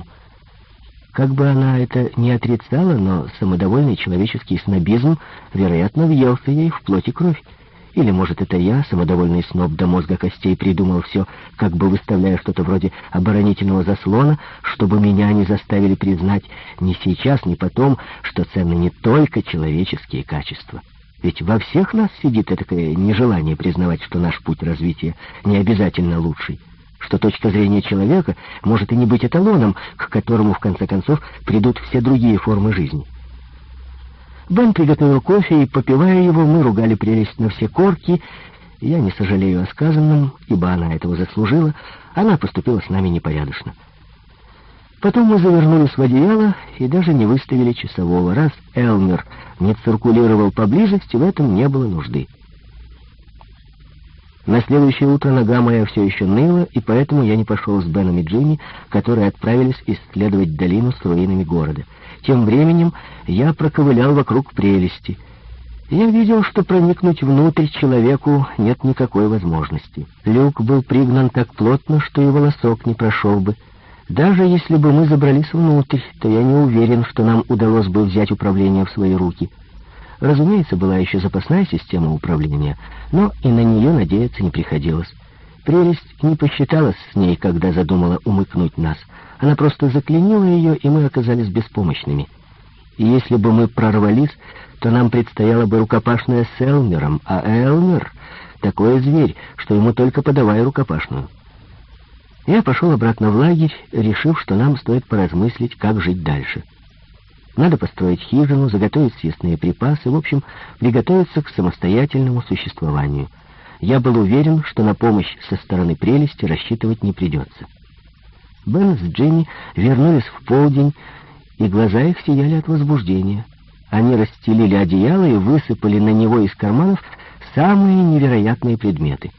Как бы она это ни отрицала, но самодовольный человеческий снобизм, вероятно, въелся ей в плоть и кровь. Или, может, это я, самодовольный сноб до мозга костей, придумал все, как бы выставляя что-то вроде оборонительного заслона, чтобы меня не заставили признать ни сейчас, ни потом, что ценны не только человеческие качества. Ведь во всех нас сидит этакое нежелание признавать, что наш путь развития не обязательно лучший, что точка зрения человека может и не быть эталоном, к которому, в конце концов, придут все другие формы жизни. Бен приготовил кофе, и, попивая его, мы ругали прелесть на все корки. Я не сожалею о сказанном, ибо она этого заслужила. Она поступила с нами непорядочно. Потом мы завернулись в одеяло и даже не выставили часового. Раз Элмер не циркулировал поблизости, в этом не было нужды. На следующее утро нога моя все еще ныла, и поэтому я не пошел с Беном и Джимми, которые отправились исследовать долину с руинами города. Тем временем я проковылял вокруг прелести. Я видел, что проникнуть внутрь человеку нет никакой возможности. Люк был пригнан так плотно, что и волосок не прошел бы. Даже если бы мы забрались внутрь, то я не уверен, что нам удалось бы взять управление в свои руки. Разумеется, была еще запасная система управления, но и на нее надеяться не приходилось. Прелесть не посчиталась с ней, когда задумала умыкнуть нас. Она просто заклинила ее, и мы оказались беспомощными. И если бы мы прорвались, то нам предстояла бы рукопашная с Элмером, а Элмер — такой зверь, что ему только подавай рукопашную. Я пошел обратно в лагерь, решив, что нам стоит поразмыслить, как жить дальше. Надо построить хижину, заготовить съестные припасы, в общем, приготовиться к самостоятельному существованию. Я был уверен, что на помощь со стороны прелести рассчитывать не придется. Бен с Джимми вернулись в полдень, и глаза их сияли от возбуждения. Они расстелили одеяло и высыпали на него из карманов самые невероятные предметы.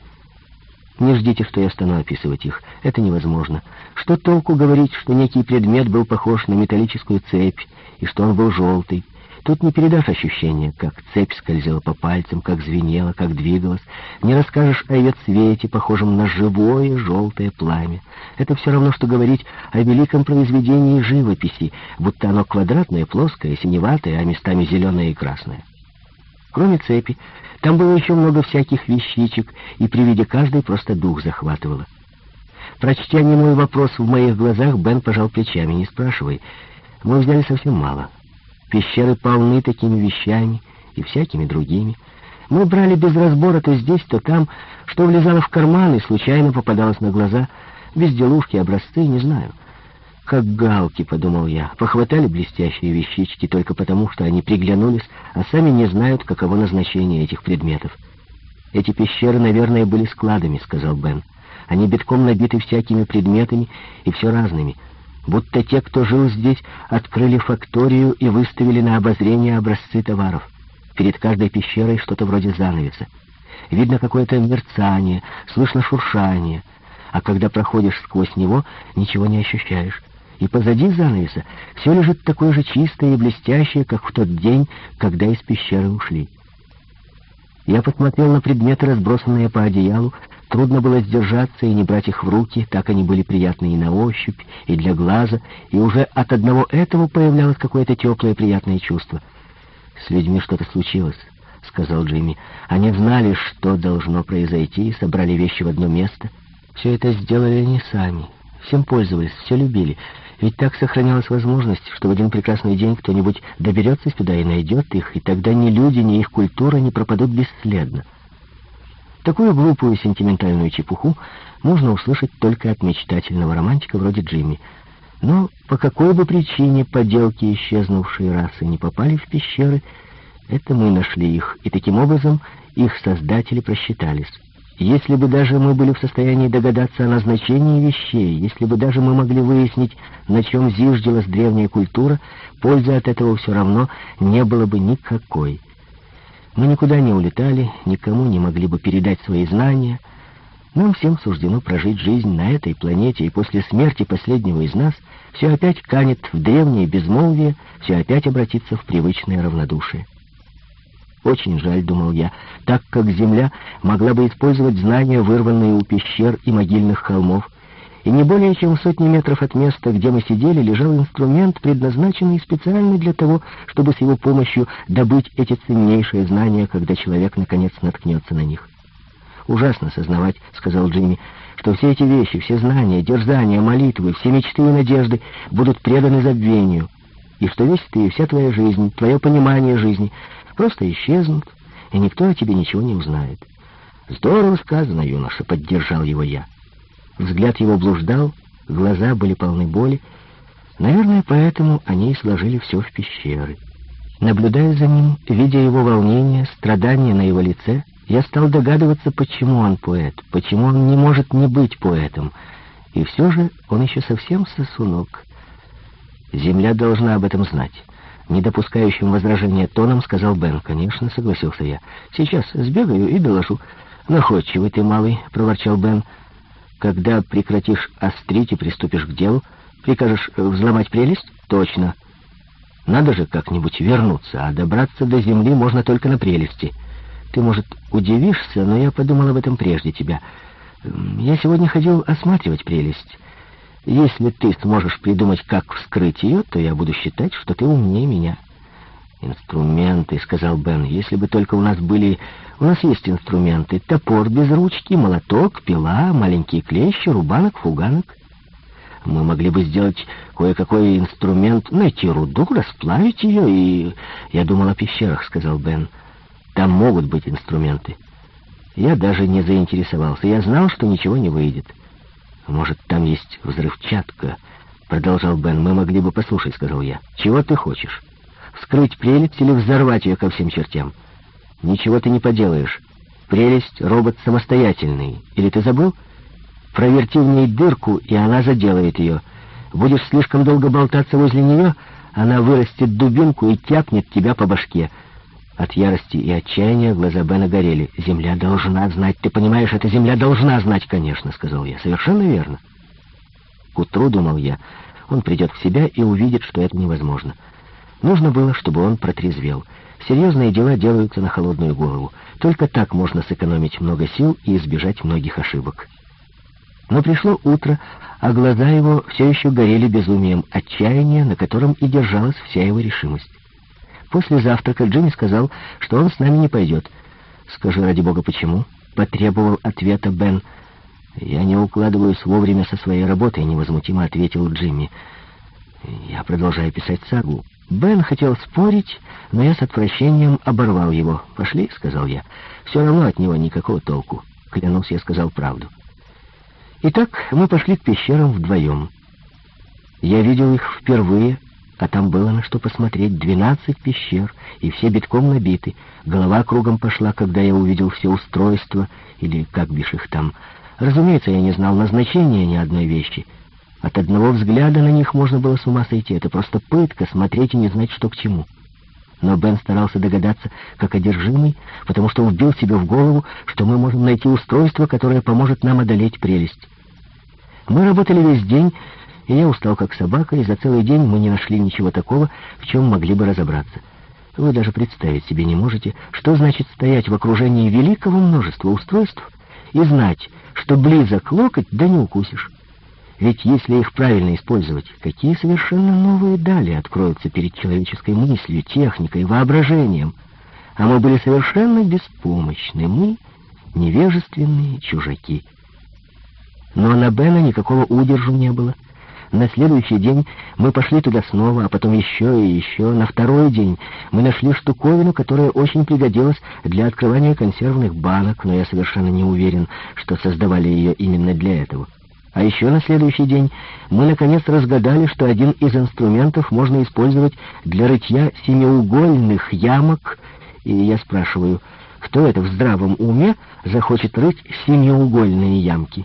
Не ждите, что я стану описывать их. Это невозможно. Что толку говорить, что некий предмет был похож на металлическую цепь, и что он был желтый? Тут не передашь ощущения, как цепь скользила по пальцам, как звенела, как двигалась. Не расскажешь о ее цвете, похожем на живое желтое пламя. Это все равно, что говорить о великом произведении живописи, будто оно квадратное, плоское, синеватое, а местами зеленое и красное. Кроме цепи, там было еще много всяких вещичек, и при виде каждой просто дух захватывало. Прочтя немой вопрос в моих глазах, Бен пожал плечами: «Не спрашивай, мы взяли совсем мало. Пещеры полны такими вещами и всякими другими. Мы брали без разбора то здесь, то там, что влезало в карман и случайно попадалось на глаза. Безделушки, образцы, не знаю. Как галки, подумал я, похватали блестящие вещички только потому, что они приглянулись, а сами не знают, каково назначение этих предметов. Эти пещеры, наверное, были складами, сказал Бен. Они битком набиты всякими предметами и все разными. Будто те, кто жил здесь, открыли факторию и выставили на обозрение образцы товаров. Перед каждой пещерой что-то вроде занавеса. Видно какое-то мерцание, слышно шуршание, а когда проходишь сквозь него, ничего не ощущаешь. И позади занавеса все лежит такое же чистое и блестящее, как в тот день, когда из пещеры ушли. Я посмотрел на предметы, разбросанные по одеялу. Трудно было сдержаться и не брать их в руки, так они были приятны и на ощупь, и для глаза, и уже от одного этого появлялось какое-то теплое приятное чувство. «С людьми что-то случилось», — сказал Джимми. «Они знали, что должно произойти, и собрали вещи в одно место. Все это сделали они сами, всем пользовались, все любили. Ведь так сохранялась возможность, что в один прекрасный день кто-нибудь доберется сюда и найдет их, и тогда ни люди, ни их культура не пропадут бесследно». Такую глупую сентиментальную чепуху можно услышать только от мечтательного романтика вроде Джимми. Но по какой бы причине поделки исчезнувшей расы не попали в пещеры, это мы нашли их, и таким образом их создатели просчитались. Если бы даже мы были в состоянии догадаться о назначении вещей, если бы даже мы могли выяснить, на чем зиждилась древняя культура, пользы от этого все равно не было бы никакой. Мы никуда не улетали, никому не могли бы передать свои знания. Нам всем суждено прожить жизнь на этой планете, и после смерти последнего из нас все опять канет в древнее безмолвие, все опять обратится в привычное равнодушие. Очень жаль, думал я, так как Земля могла бы использовать знания, вырванные у пещер и могильных холмов, и не более чем в сотни метров от места, где мы сидели, лежал инструмент, предназначенный специально для того, чтобы с его помощью добыть эти ценнейшие знания, когда человек наконец наткнется на них. «Ужасно сознавать, — сказал Джимми, — что все эти вещи, все знания, дерзания, молитвы, все мечты и надежды будут преданы забвению, и что весь ты, вся твоя жизнь, твое понимание жизни просто исчезнут, и никто о тебе ничего не узнает». «Здорово сказано, юноша, — поддержал его я». Взгляд его блуждал, глаза были полны боли. Наверное, поэтому они и сложили все в пещеры. Наблюдая за ним, видя его волнение, страдания на его лице, я стал догадываться, почему он поэт, почему он не может не быть поэтом. И все же он еще совсем сосунок. Земля должна об этом знать. Не допускающим возражения тоном сказал Бен. «Конечно, — согласился я. — Сейчас сбегаю и доложу. «Находчивый ты, малый», — проворчал Бен. «Когда прекратишь острить и приступишь к делу, прикажешь взломать прелесть? Точно. Надо же как-нибудь вернуться, а добраться до земли можно только на прелести. Ты, может, удивишься, но я подумал об этом прежде тебя. Я сегодня ходил осматривать прелесть. Если ты сможешь придумать, как вскрыть ее, то я буду считать, что ты умнее меня». «Инструменты», — сказал Бен. «Если бы только у нас были... У нас есть инструменты. Топор без ручки, молоток, пила, маленькие клещи, рубанок, фуганок. Мы могли бы сделать кое-какой инструмент, найти руду, расплавить ее и...» «Я думал о пещерах», — сказал Бен. «Там могут быть инструменты». Я даже не заинтересовался. Я знал, что ничего не выйдет. «Может, там есть взрывчатка?» — продолжал Бен. «Мы могли бы...» «Послушай», — сказал я. «Чего ты хочешь? Вскрыть прелесть или взорвать ее ко всем чертям? Ничего ты не поделаешь. Прелесть — робот самостоятельный. Или ты забыл? Проверти в ней дырку, и она заделает ее. Будешь слишком долго болтаться возле нее, она вырастет дубинку и тяпнет тебя по башке». От ярости и отчаяния глаза Бена горели. «Земля должна знать. Ты понимаешь, эта земля должна знать, конечно», — сказал я. «Совершенно верно». К утру, думал я, он придет в себя и увидит, что это невозможно. Нужно было, чтобы он протрезвел. Серьезные дела делаются на холодную голову. Только так можно сэкономить много сил и избежать многих ошибок. Но пришло утро, а глаза его все еще горели безумием отчаяния, на котором и держалась вся его решимость. После завтрака Джимми сказал, что он с нами не пойдет. «Скажи, ради бога, почему?» — потребовал ответа Бен. «Я не укладываюсь вовремя со своей работой», — невозмутимо ответил Джимми. «Я продолжаю писать сагу». Бен хотел спорить, но я с отвращением оборвал его. «Пошли», — сказал я. «Все равно от него никакого толку». Клянусь, я сказал правду. Итак, мы пошли к пещерам вдвоем. Я видел их впервые, а там было на что посмотреть. 12 пещер, и все битком набиты. Голова кругом пошла, когда я увидел все устройства, или как бишь их там. Разумеется, я не знал назначения ни одной вещи. От одного взгляда на них можно было с ума сойти. Это просто пытка — смотреть и не знать, что к чему. Но Бен старался догадаться, как одержимый, потому что вбил себе в голову, что мы можем найти устройство, которое поможет нам одолеть прелесть. Мы работали весь день, и я устал как собака, и за целый день мы не нашли ничего такого, в чем могли бы разобраться. Вы даже представить себе не можете, что значит стоять в окружении великого множества устройств и знать, что близок локоть, да не укусишь. Ведь если их правильно использовать, какие совершенно новые дали откроются перед человеческой мыслью, техникой, воображением. А мы были совершенно беспомощны, мы невежественные чужаки. Но на Бена никакого удержу не было. На следующий день мы пошли туда снова, а потом еще и еще. На второй день мы нашли штуковину, которая очень пригодилась для открывания консервных банок, но я совершенно не уверен, что создавали ее именно для этого. А еще на следующий день мы наконец разгадали, что один из инструментов можно использовать для рытья семиугольных ямок, и я спрашиваю, кто это в здравом уме захочет рыть семиугольные ямки?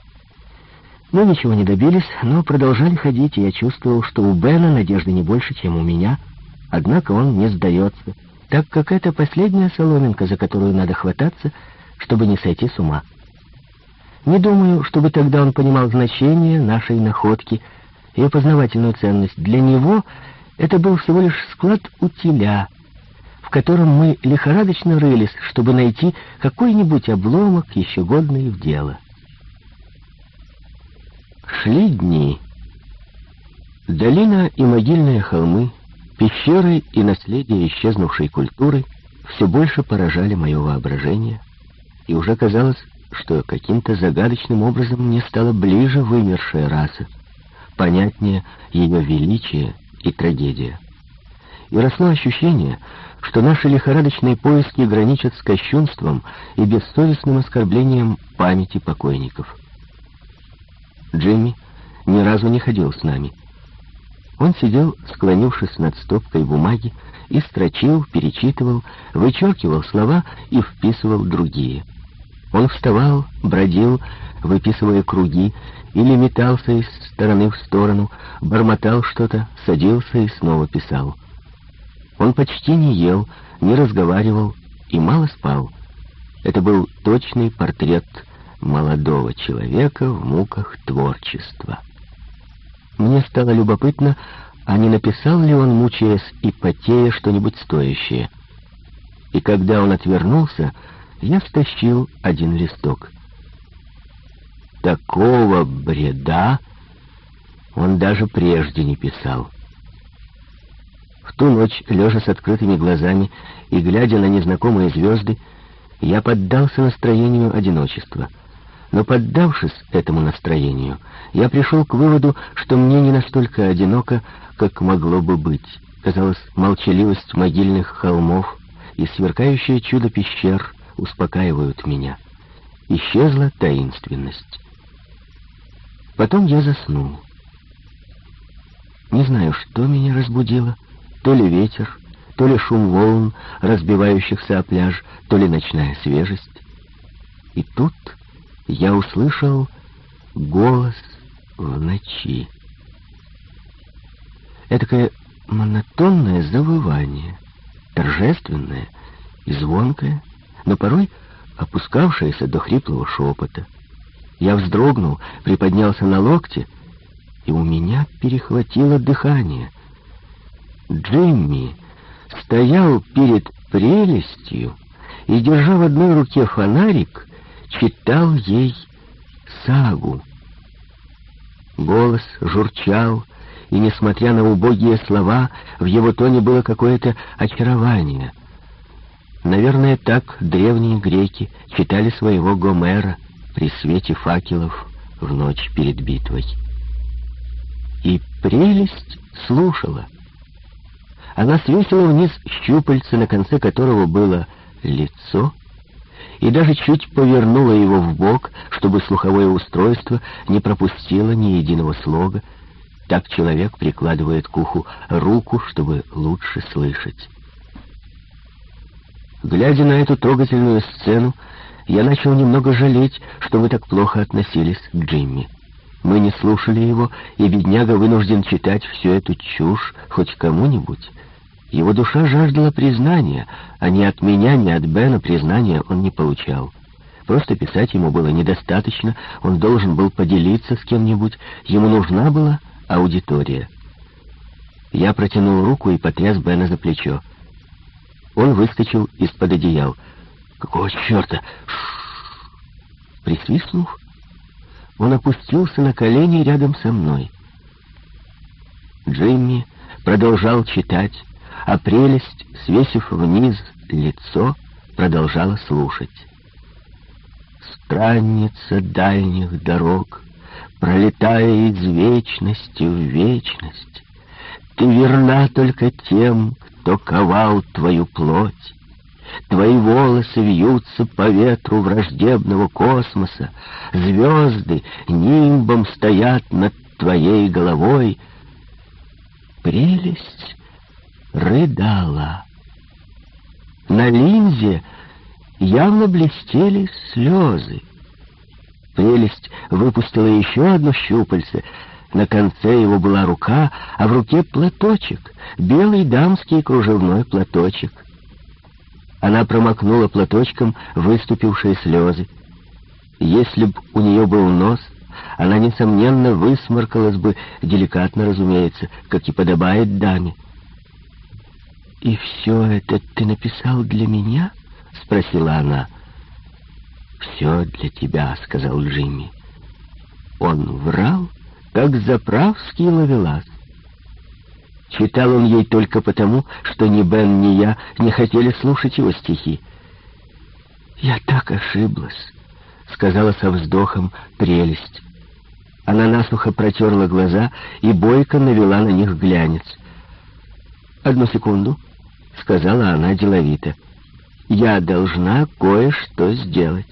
Мы ничего не добились, но продолжали ходить, и я чувствовал, что у Бена надежды не больше, чем у меня. Однако он не сдается, так как это последняя соломинка, за которую надо хвататься, чтобы не сойти с ума. Не думаю, чтобы тогда он понимал значение нашей находки, ее познавательную ценность. Для него это был всего лишь склад утиля, в котором мы лихорадочно рылись, чтобы найти какой-нибудь обломок, еще годный в дело. Шли дни. Долина и могильные холмы, пещеры и наследие исчезнувшей культуры все больше поражали мое воображение, и уже казалось, что каким-то загадочным образом мне стала ближе вымершая раса, понятнее ее величие и трагедия. И росло ощущение, что наши лихорадочные поиски граничат с кощунством и бессовестным оскорблением памяти покойников. Джимми ни разу не ходил с нами. Он сидел, склонившись над стопкой бумаги, и строчил, перечитывал, вычеркивал слова и вписывал другие. Он вставал, бродил, выписывая круги, или метался из стороны в сторону, бормотал что-то, садился и снова писал. Он почти не ел, не разговаривал и мало спал. Это был точный портрет молодого человека в муках творчества. Мне стало любопытно, а не написал ли он, мучаясь и потея, что-нибудь стоящее. И когда он отвернулся, я стащил один листок. Такого бреда он даже прежде не писал. В ту ночь, лежа с открытыми глазами и глядя на незнакомые звезды, я поддался настроению одиночества. Но, поддавшись этому настроению, я пришел к выводу, что мне не настолько одиноко, как могло бы быть. Казалось, молчаливость могильных холмов и сверкающее чудо пещер успокаивают меня. Исчезла таинственность. Потом я заснул. Не знаю, что меня разбудило, то ли ветер, то ли шум волн, разбивающихся о пляж, то ли ночная свежесть. И тут я услышал голос в ночи. Этакое монотонное завывание, торжественное и звонкое, но порой опускавшееся до хриплого шепота. Я вздрогнул, приподнялся на локте, и у меня перехватило дыхание. Джимми стоял перед прелестью и, держа в одной руке фонарик, читал ей сагу. Голос журчал, и, несмотря на убогие слова, в его тоне было какое-то очарование. Наверное, так древние греки читали своего Гомера при свете факелов в ночь перед битвой. И прелесть слушала. Она свесила вниз щупальце, на конце которого было лицо, и даже чуть повернула его вбок, чтобы слуховое устройство не пропустило ни единого слога. Так человек прикладывает к уху руку, чтобы лучше слышать. Глядя на эту трогательную сцену, я начал немного жалеть, что мы так плохо относились к Джимми. Мы не слушали его, и бедняга вынужден читать всю эту чушь хоть кому-нибудь. Его душа жаждала признания, а ни от меня, ни от Бена признания он не получал. Просто писать ему было недостаточно, он должен был поделиться с кем-нибудь, ему нужна была аудитория. Я протянул руку и потряс Бена за плечо. Он выскочил из-под одеял. «Какого черта?» Присвистнув, он опустился на колени рядом со мной. Джимми продолжал читать, а прелесть, свесив вниз лицо, продолжала слушать. «Странница дальних дорог, пролетая из вечности в вечность, ты верна только тем, кто ковал твою плоть. Твои волосы вьются по ветру враждебного космоса, звезды нимбом стоят над твоей головой». Прелесть рыдала. На линзе явно блестели слезы. Прелесть выпустила еще одно щупальце. На конце его была рука, а в руке платочек, белый дамский кружевной платочек. Она промокнула платочком выступившие слезы. Если б у нее был нос, она, несомненно, высморкалась бы, деликатно, разумеется, как и подобает даме. «И все это ты написал для меня?» — спросила она. «Все для тебя», — сказал Джимми. Он врал, как заправский ловелас. Читал он ей только потому, что ни Бен, ни я не хотели слушать его стихи. «Я так ошиблась», — сказала со вздохом прелесть. Она насухо протерла глаза и бойко навела на них глянец. «Одну секунду», — сказала она деловито. «Я должна кое-что сделать».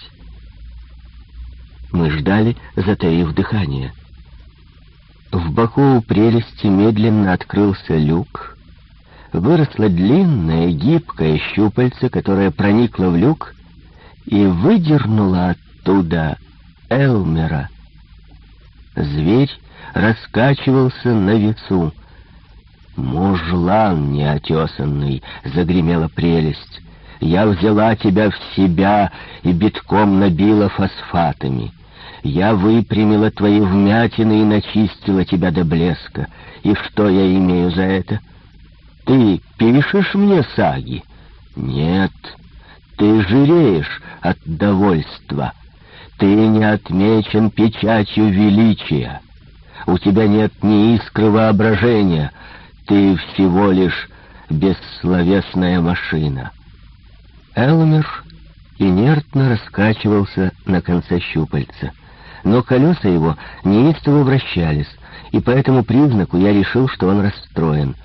Мы ждали, затаив дыхание. В боку у прелести медленно открылся люк. Выросло длинное, гибкое щупальце, которое проникло в люк и выдернуло оттуда Элмера. Зверь раскачивался на весу. «Мужлан неотесанный!» — загремела прелесть. Я взяла тебя в себя и битком набила фосфатами. Я выпрямила твои вмятины и начистила тебя до блеска. И что я имею за это? Ты пишешь мне саги? Нет, ты жиреешь от довольства. Ты не отмечен печатью величия. У тебя нет ни искры воображения. Ты всего лишь бессловесная машина. Элмер инертно раскачивался на конце щупальца, но колеса его неистово вращались, и по этому признаку я решил, что он расстроен.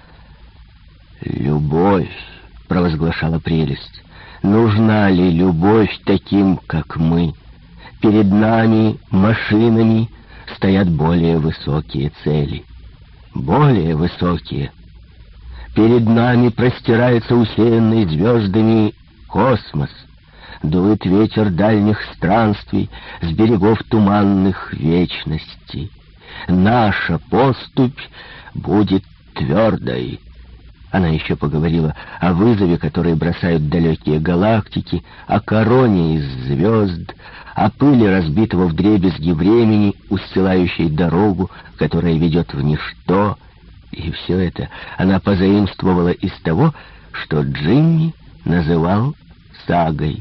«Любовь», — провозглашала прелесть, — «нужна ли любовь таким, как мы? Перед нами, машинами, стоят более высокие цели. Более высокие. Перед нами простирается усеянный звездами космос. Дует ветер дальних странствий с берегов туманных вечностей. Наша поступь будет твердой». Она еще поговорила о вызове, который бросают далекие галактики, о короне из звезд, о пыли разбитого вдребезги времени, устилающей дорогу, которая ведет в ничто. И все это она позаимствовала из того, что Джимми называл сагой.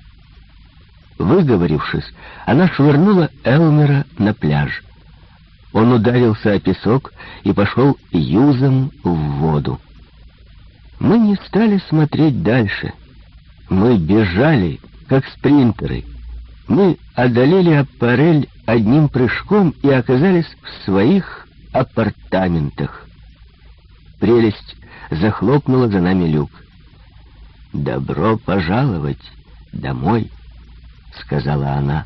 Выговорившись, она швырнула Элмера на пляж. Он ударился о песок и пошел юзом в воду. Мы не стали смотреть дальше. Мы бежали, как спринтеры. Мы одолели аппарель одним прыжком и оказались в своих апартаментах. Прелесть захлопнула за нами люк. «Добро пожаловать домой», — сказала она.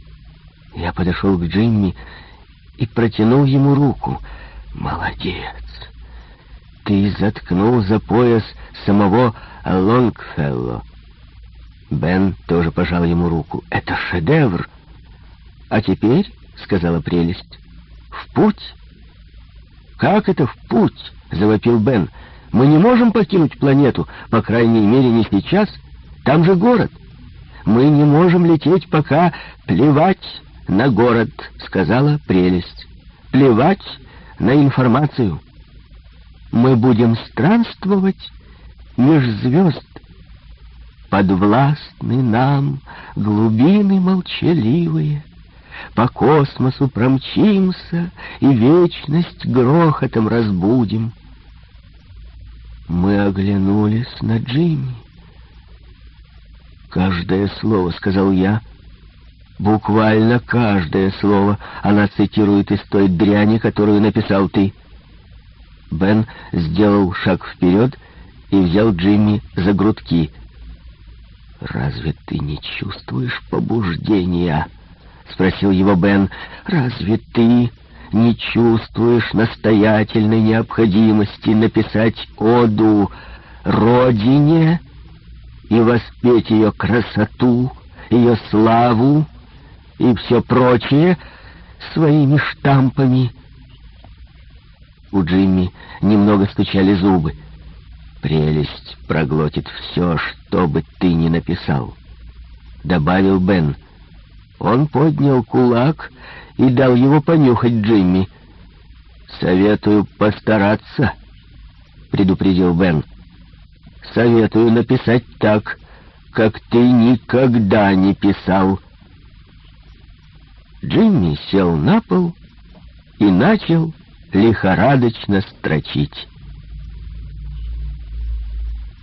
Я подошел к Джимми и протянул ему руку. «Молодец! Ты заткнул за пояс самого Лонгфелло». Бен тоже пожал ему руку. «Это шедевр!» «А теперь, — сказала прелесть, — в путь». «Как это в путь?» — завопил Бен. «Мы не можем покинуть планету, по крайней мере, не сейчас. Там же город. Мы не можем лететь пока. Плевать на город», — сказала прелесть. «Плевать на информацию. Мы будем странствовать меж звезд. Подвластны нам глубины молчаливые. По космосу промчимся и вечность грохотом разбудим». Мы оглянулись на Джимми. «Каждое слово, — сказал я, — буквально каждое слово она цитирует из той дряни, которую написал ты». Бен сделал шаг вперед и взял Джимми за грудки. «Разве ты не чувствуешь побуждения?» — спросил его Бен. «Разве ты не чувствуешь настоятельной необходимости написать оду Родине и воспеть ее красоту, ее славу и все прочее своими штампами?» У Джимми немного стучали зубы. «Прелесть проглотит все, что бы ты ни написал», — добавил Бен. Он поднял кулак и дал его понюхать Джимми. «Советую постараться», — предупредил Бен. «Советую написать так, как ты никогда не писал». Джимми сел на пол и начал лихорадочно строчить.